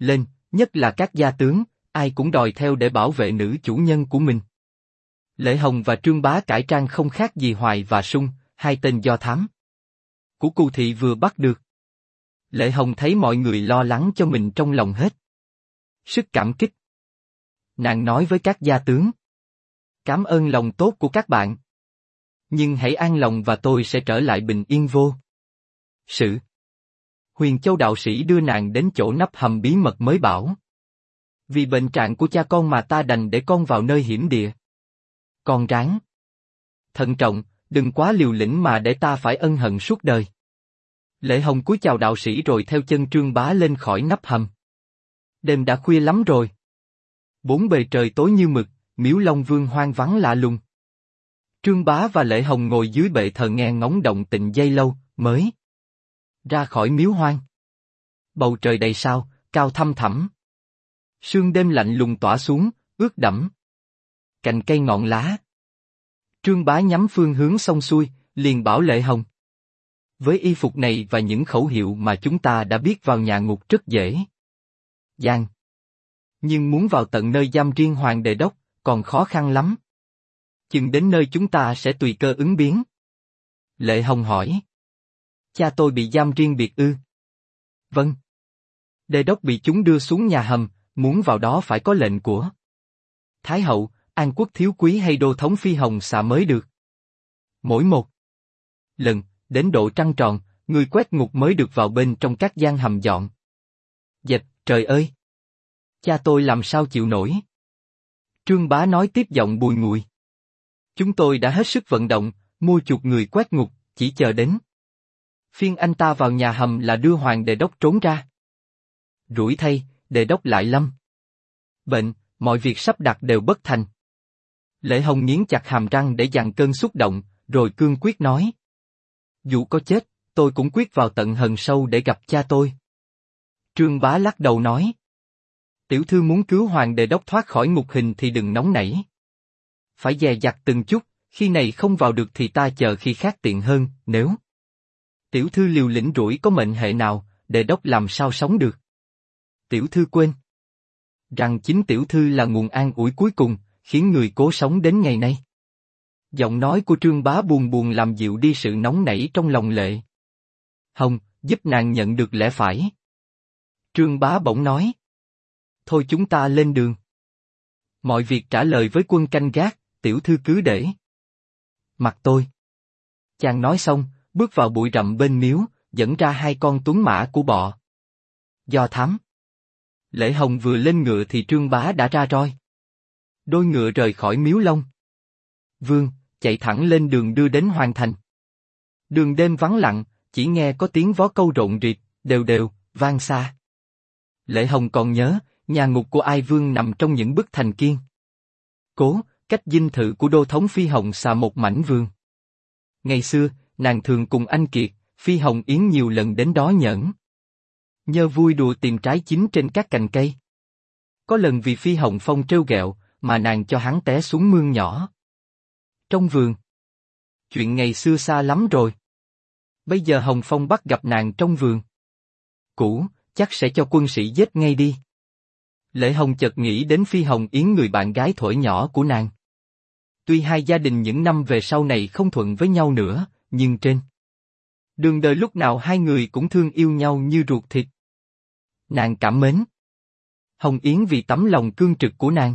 lên, nhất là các gia tướng, ai cũng đòi theo để bảo vệ nữ chủ nhân của mình. Lệ Hồng và Trương Bá cải trang không khác gì Hoài và Sung, hai tên do thám của Cù Thị vừa bắt được. Lệ Hồng thấy mọi người lo lắng cho mình trong lòng hết sức cảm kích. Nàng nói với các gia tướng: cảm ơn lòng tốt của các bạn. Nhưng hãy an lòng và tôi sẽ trở lại bình yên vô sự. Huyền Châu đạo sĩ đưa nàng đến chỗ nắp hầm bí mật mới bảo: vì bệnh trạng của cha con mà ta đành để con vào nơi hiểm địa. Con ráng thận trọng, đừng quá liều lĩnh mà để ta phải ân hận suốt đời. Lệ Hồng cúi chào đạo sĩ rồi theo chân Trương Bá lên khỏi nắp hầm. Đêm đã khuya lắm rồi. Bốn bề trời tối như mực, miếu Long Vương hoang vắng lạ lùng. Trương Bá và Lệ Hồng ngồi dưới bệ thờ nghe ngóng động tĩnh giây lâu, mới ra khỏi miếu hoang. Bầu trời đầy sao, cao thăm thẳm. Sương đêm lạnh lùng tỏa xuống, ướt đẫm cành cây ngọn lá. Trương Bá nhắm phương hướng xong xuôi, liền bảo Lệ Hồng: với y phục này và những khẩu hiệu mà chúng ta đã biết vào nhà ngục rất dễ dàng. Nhưng muốn vào tận nơi giam riêng Hoàng Đề Đốc, còn khó khăn lắm. Chừng đến nơi chúng ta sẽ tùy cơ ứng biến. Lệ Hồng hỏi: cha tôi bị giam riêng biệt ư? Vâng. Đề Đốc bị chúng đưa xuống nhà hầm, muốn vào đó phải có lệnh của Thái hậu, An Quốc thiếu quý hay Đô thống Phi Hồng Xà mới được. Mỗi một lần, đến độ trăng tròn, người quét ngục mới được vào bên trong các gian hầm dọn dẹp. Trời ơi! Cha tôi làm sao chịu nổi? Trương Bá nói tiếp giọng bùi ngùi. Chúng tôi đã hết sức vận động, mua chuộc người quét ngục, chỉ chờ đến phiên anh ta vào nhà hầm là đưa Hoàng Đề Đốc trốn ra. Rủi thay, Đề Đốc lại lâm bệnh, mọi việc sắp đặt đều bất thành. Lệ Hồng nghiến chặt hàm răng để dằn cơn xúc động, rồi cương quyết nói: dù có chết, tôi cũng quyết vào tận hầm sâu để gặp cha tôi. Trương Bá lắc đầu nói: tiểu thư muốn cứu Hoàng Đề Đốc thoát khỏi ngục hình thì đừng nóng nảy. Phải dè dặt từng chút, khi này không vào được thì ta chờ khi khác tiện hơn. Nếu tiểu thư liều lĩnh rủi có mệnh hệ nào, Đề Đốc làm sao sống được? Tiểu thư quên rằng chính tiểu thư là nguồn an ủi cuối cùng, khiến người cố sống đến ngày nay. Giọng nói của Trương Bá buồn buồn làm dịu đi sự nóng nảy trong lòng Lệ Hồng, giúp nàng nhận được lẽ phải. Trương Bá bỗng nói: thôi chúng ta lên đường. Mọi việc trả lời với quân canh gác, tiểu thư cứ để mặc tôi. Chàng nói xong, bước vào bụi rậm bên miếu, dẫn ra hai con tuấn mã của bọ do thám. Lệ Hồng vừa lên ngựa thì Trương Bá đã ra roi. Đôi ngựa rời khỏi miếu Long Vương, chạy thẳng lên đường đưa đến Hoàng thành. Đường đêm vắng lặng, chỉ nghe có tiếng vó câu rộn rịp, đều đều, vang xa. Lệ Hồng còn nhớ, nhà ngục của Ai Vương nằm trong những bức thành kiên cố, cách dinh thự của Đô thống Phi Hồng Xà một mảnh vườn. Ngày xưa, nàng thường cùng anh Kiệt, Phi Hồng Yến nhiều lần đến đó nhẫn nhơ vui đùa tìm trái chín trên các cành cây. Có lần vì Phi Hồng Phong trêu ghẹo, mà nàng cho hắn té xuống mương nhỏ trong vườn. Chuyện ngày xưa xa lắm rồi. Bây giờ Hồng Phong bắt gặp nàng trong vườn cũ, chắc sẽ cho quân sĩ giết ngay đi. Lệ Hồng chợt nghĩ đến Phi Hồng Yến, người bạn gái thuở nhỏ của nàng. Tuy hai gia đình những năm về sau này không thuận với nhau nữa, nhưng trên đường đời lúc nào hai người cũng thương yêu nhau như ruột thịt. Nàng cảm mến Hồng Yến vì tấm lòng cương trực của nàng.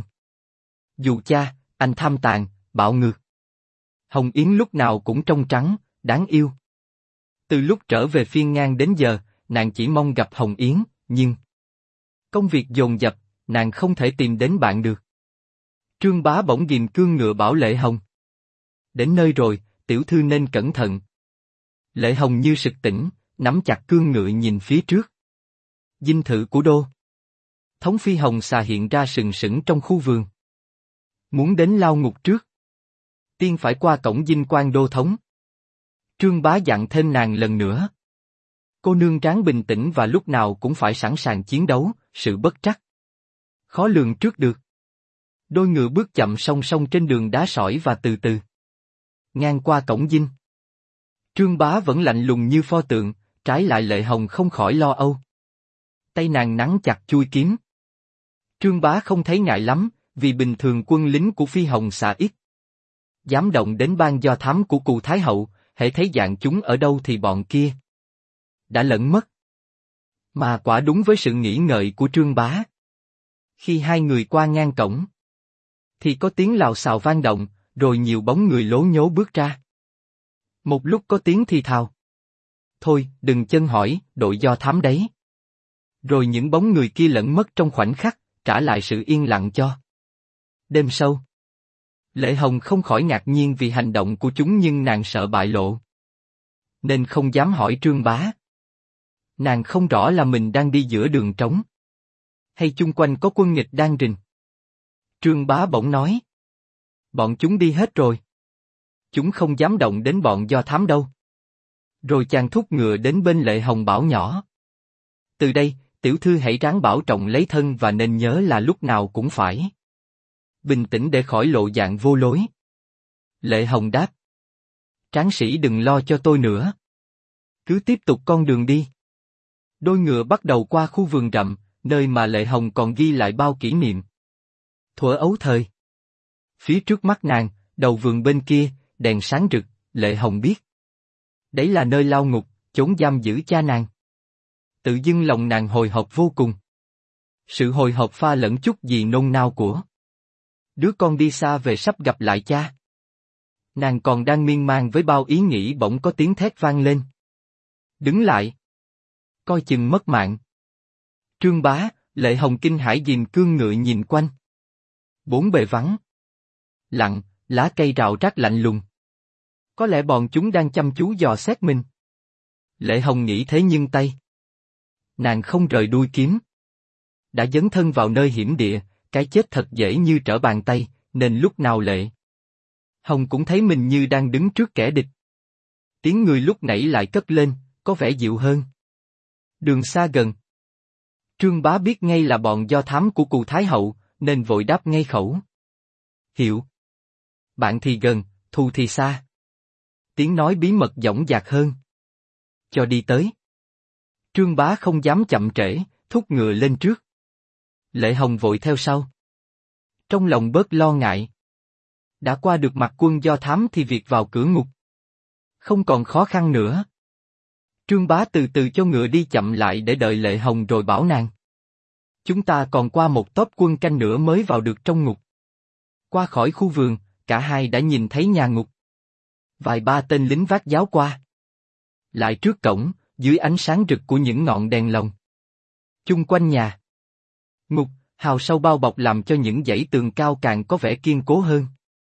Dù cha, anh tham tàn, bạo ngược, Hồng Yến lúc nào cũng trong trắng, đáng yêu. Từ lúc trở về Phiên Ngang đến giờ, nàng chỉ mong gặp Hồng Yến, nhưng công việc dồn dập, nàng không thể tìm đến bạn được. Trương Bá bỗng ghìm cương ngựa bảo Lệ Hồng: đến nơi rồi, tiểu thư nên cẩn thận. Lệ Hồng như sực tỉnh, nắm chặt cương ngựa nhìn phía trước. Dinh thự của Đô thống Phi Hồng Xà hiện ra sừng sững trong khu vườn. Muốn đến lao ngục trước, tiên phải qua cổng dinh quan Đô thống. Trương Bá dặn thêm nàng lần nữa: cô nương ráng bình tĩnh và lúc nào cũng phải sẵn sàng chiến đấu, sự bất trắc khó lường trước được. Đôi ngựa bước chậm song song trên đường đá sỏi và từ từ ngang qua cổng dinh. Trương Bá vẫn lạnh lùng như pho tượng, trái lại Lệ Hồng không khỏi lo âu. Tay nàng nắn chặt chuôi kiếm. Trương Bá không thấy ngại lắm, vì bình thường quân lính của Phi Hồng xạ ít dám động đến ban do thám của Cù Thái Hậu, hễ thấy dạng chúng ở đâu thì bọn kia đã lẫn mất. Mà quả đúng với sự nghĩ ngợi của Trương Bá. Khi hai người qua ngang cổng, thì có tiếng lào xào vang động, rồi nhiều bóng người lố nhố bước ra. Một lúc có tiếng thì thào. Thôi, đừng chân hỏi, đội do thám đấy. Rồi những bóng người kia lẫn mất trong khoảnh khắc, trả lại sự yên lặng cho đêm sâu. Lệ Hồng không khỏi ngạc nhiên vì hành động của chúng, nhưng nàng sợ bại lộ, nên không dám hỏi Trương Bá. Nàng không rõ là mình đang đi giữa đường trống, hay chung quanh có quân nghịch đang rình. Trương Bá bỗng nói. Bọn chúng đi hết rồi. Chúng không dám động đến bọn do thám đâu. Rồi chàng thúc ngựa đến bên Lệ Hồng bảo nhỏ. Từ đây, tiểu thư hãy ráng bảo trọng lấy thân và nên nhớ là lúc nào cũng phải bình tĩnh để khỏi lộ dạng vô lối. Lệ Hồng đáp. Tráng sĩ đừng lo cho tôi nữa. Cứ tiếp tục con đường đi. Đôi ngựa bắt đầu qua khu vườn rậm, nơi mà Lệ Hồng còn ghi lại bao kỷ niệm thuở ấu thời. Phía trước mắt nàng, đầu vườn bên kia, đèn sáng rực, Lệ Hồng biết. Đấy là nơi lao ngục, chốn giam giữ cha nàng. Tự dưng lòng nàng hồi hộp vô cùng. Sự hồi hộp pha lẫn chút gì nôn nao của đứa con đi xa về sắp gặp lại cha. Nàng còn đang miên man với bao ý nghĩ, bỗng có tiếng thét vang lên. Đứng lại! Coi chừng mất mạng! Trương Bá, Lệ Hồng kinh hãi ghìm cương ngựa nhìn quanh. Bốn bề vắng lặng, lá cây rào rác lạnh lùng. Có lẽ bọn chúng đang chăm chú dò xét mình. Lệ Hồng nghĩ thế nhưng tay nàng không rời đuôi kiếm. Đã dấn thân vào nơi hiểm địa, cái chết thật dễ như trở bàn tay, nên lúc nào Lệ Hồng cũng thấy mình như đang đứng trước kẻ địch. Tiếng người lúc nãy lại cất lên, có vẻ dịu hơn. Đường xa gần. Trương Bá biết ngay là bọn do thám của Cù Thái Hậu, nên vội đáp ngay khẩu. Hiểu. Bạn thì gần, thù thì xa. Tiếng nói bí mật dõng dạc hơn. Cho đi tới. Trương Bá không dám chậm trễ, thúc ngựa lên trước. Lệ Hồng vội theo sau. Trong lòng bớt lo ngại. Đã qua được mặt quân do thám thì việc vào cửa ngục không còn khó khăn nữa. Trương Bá từ từ cho ngựa đi chậm lại để đợi Lệ Hồng rồi bảo nàng. Chúng ta còn qua một tốp quân canh nữa mới vào được trong ngục. Qua khỏi khu vườn, cả hai đã nhìn thấy nhà ngục. Vài ba tên lính vác giáo qua lại trước cổng, dưới ánh sáng rực của những ngọn đèn lồng. Chung quanh nhà ngục, hào sâu bao bọc làm cho những dãy tường cao càng có vẻ kiên cố hơn.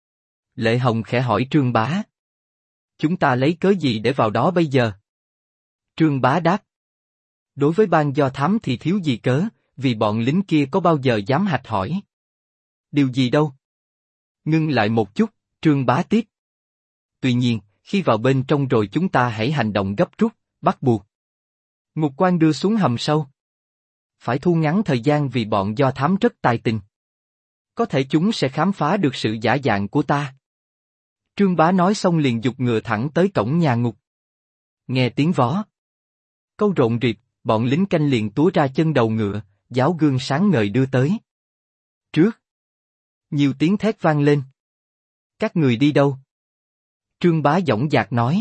Lệ Hồng khẽ hỏi Trương Bá. Chúng ta lấy cớ gì để vào đó bây giờ? Trương Bá đáp. Đối với ban do thám thì thiếu gì cớ, vì bọn lính kia có bao giờ dám hạch hỏi điều gì đâu. Ngưng lại một chút, Trương Bá tiếp. Tuy nhiên, khi vào bên trong rồi chúng ta hãy hành động gấp rút, bắt buộc ngục quan đưa xuống hầm sâu. Phải thu ngắn thời gian vì bọn do thám rất tài tình. Có thể chúng sẽ khám phá được sự giả dạng của ta. Trương Bá nói xong liền giục ngựa thẳng tới cổng nhà ngục. Nghe tiếng vó câu rộn rịp, bọn lính canh liền túa ra chân đầu ngựa, giáo gương sáng ngời đưa tới. Trước. Nhiều tiếng thét vang lên. Các người đi đâu? Trương Bá dõng dạc nói.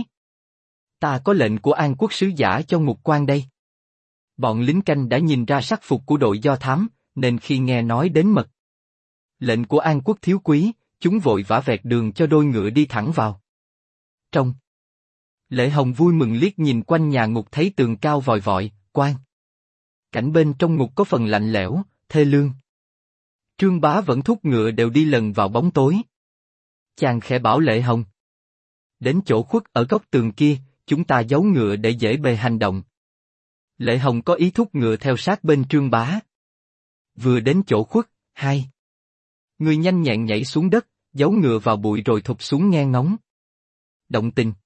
Ta có lệnh của An Quốc sứ giả cho ngục quan đây. Bọn lính canh đã nhìn ra sắc phục của đội do thám, nên khi nghe nói đến mật lệnh của An Quốc thiếu quý, chúng vội vã vẹt đường cho đôi ngựa đi thẳng vào trong. Lệ Hồng vui mừng liếc nhìn quanh nhà ngục thấy tường cao vòi vọi, quan cảnh bên trong ngục có phần lạnh lẽo, thê lương. Trương Bá vẫn thúc ngựa đều đi lần vào bóng tối. Chàng khẽ bảo Lệ Hồng. Đến chỗ khuất ở góc tường kia, chúng ta giấu ngựa để dễ bề hành động. Lệ Hồng có ý thúc ngựa theo sát bên Trương Bá. Vừa đến chỗ khuất, hai người nhanh nhẹn nhảy xuống đất, giấu ngựa vào bụi rồi thụt xuống nghe ngóng động tình.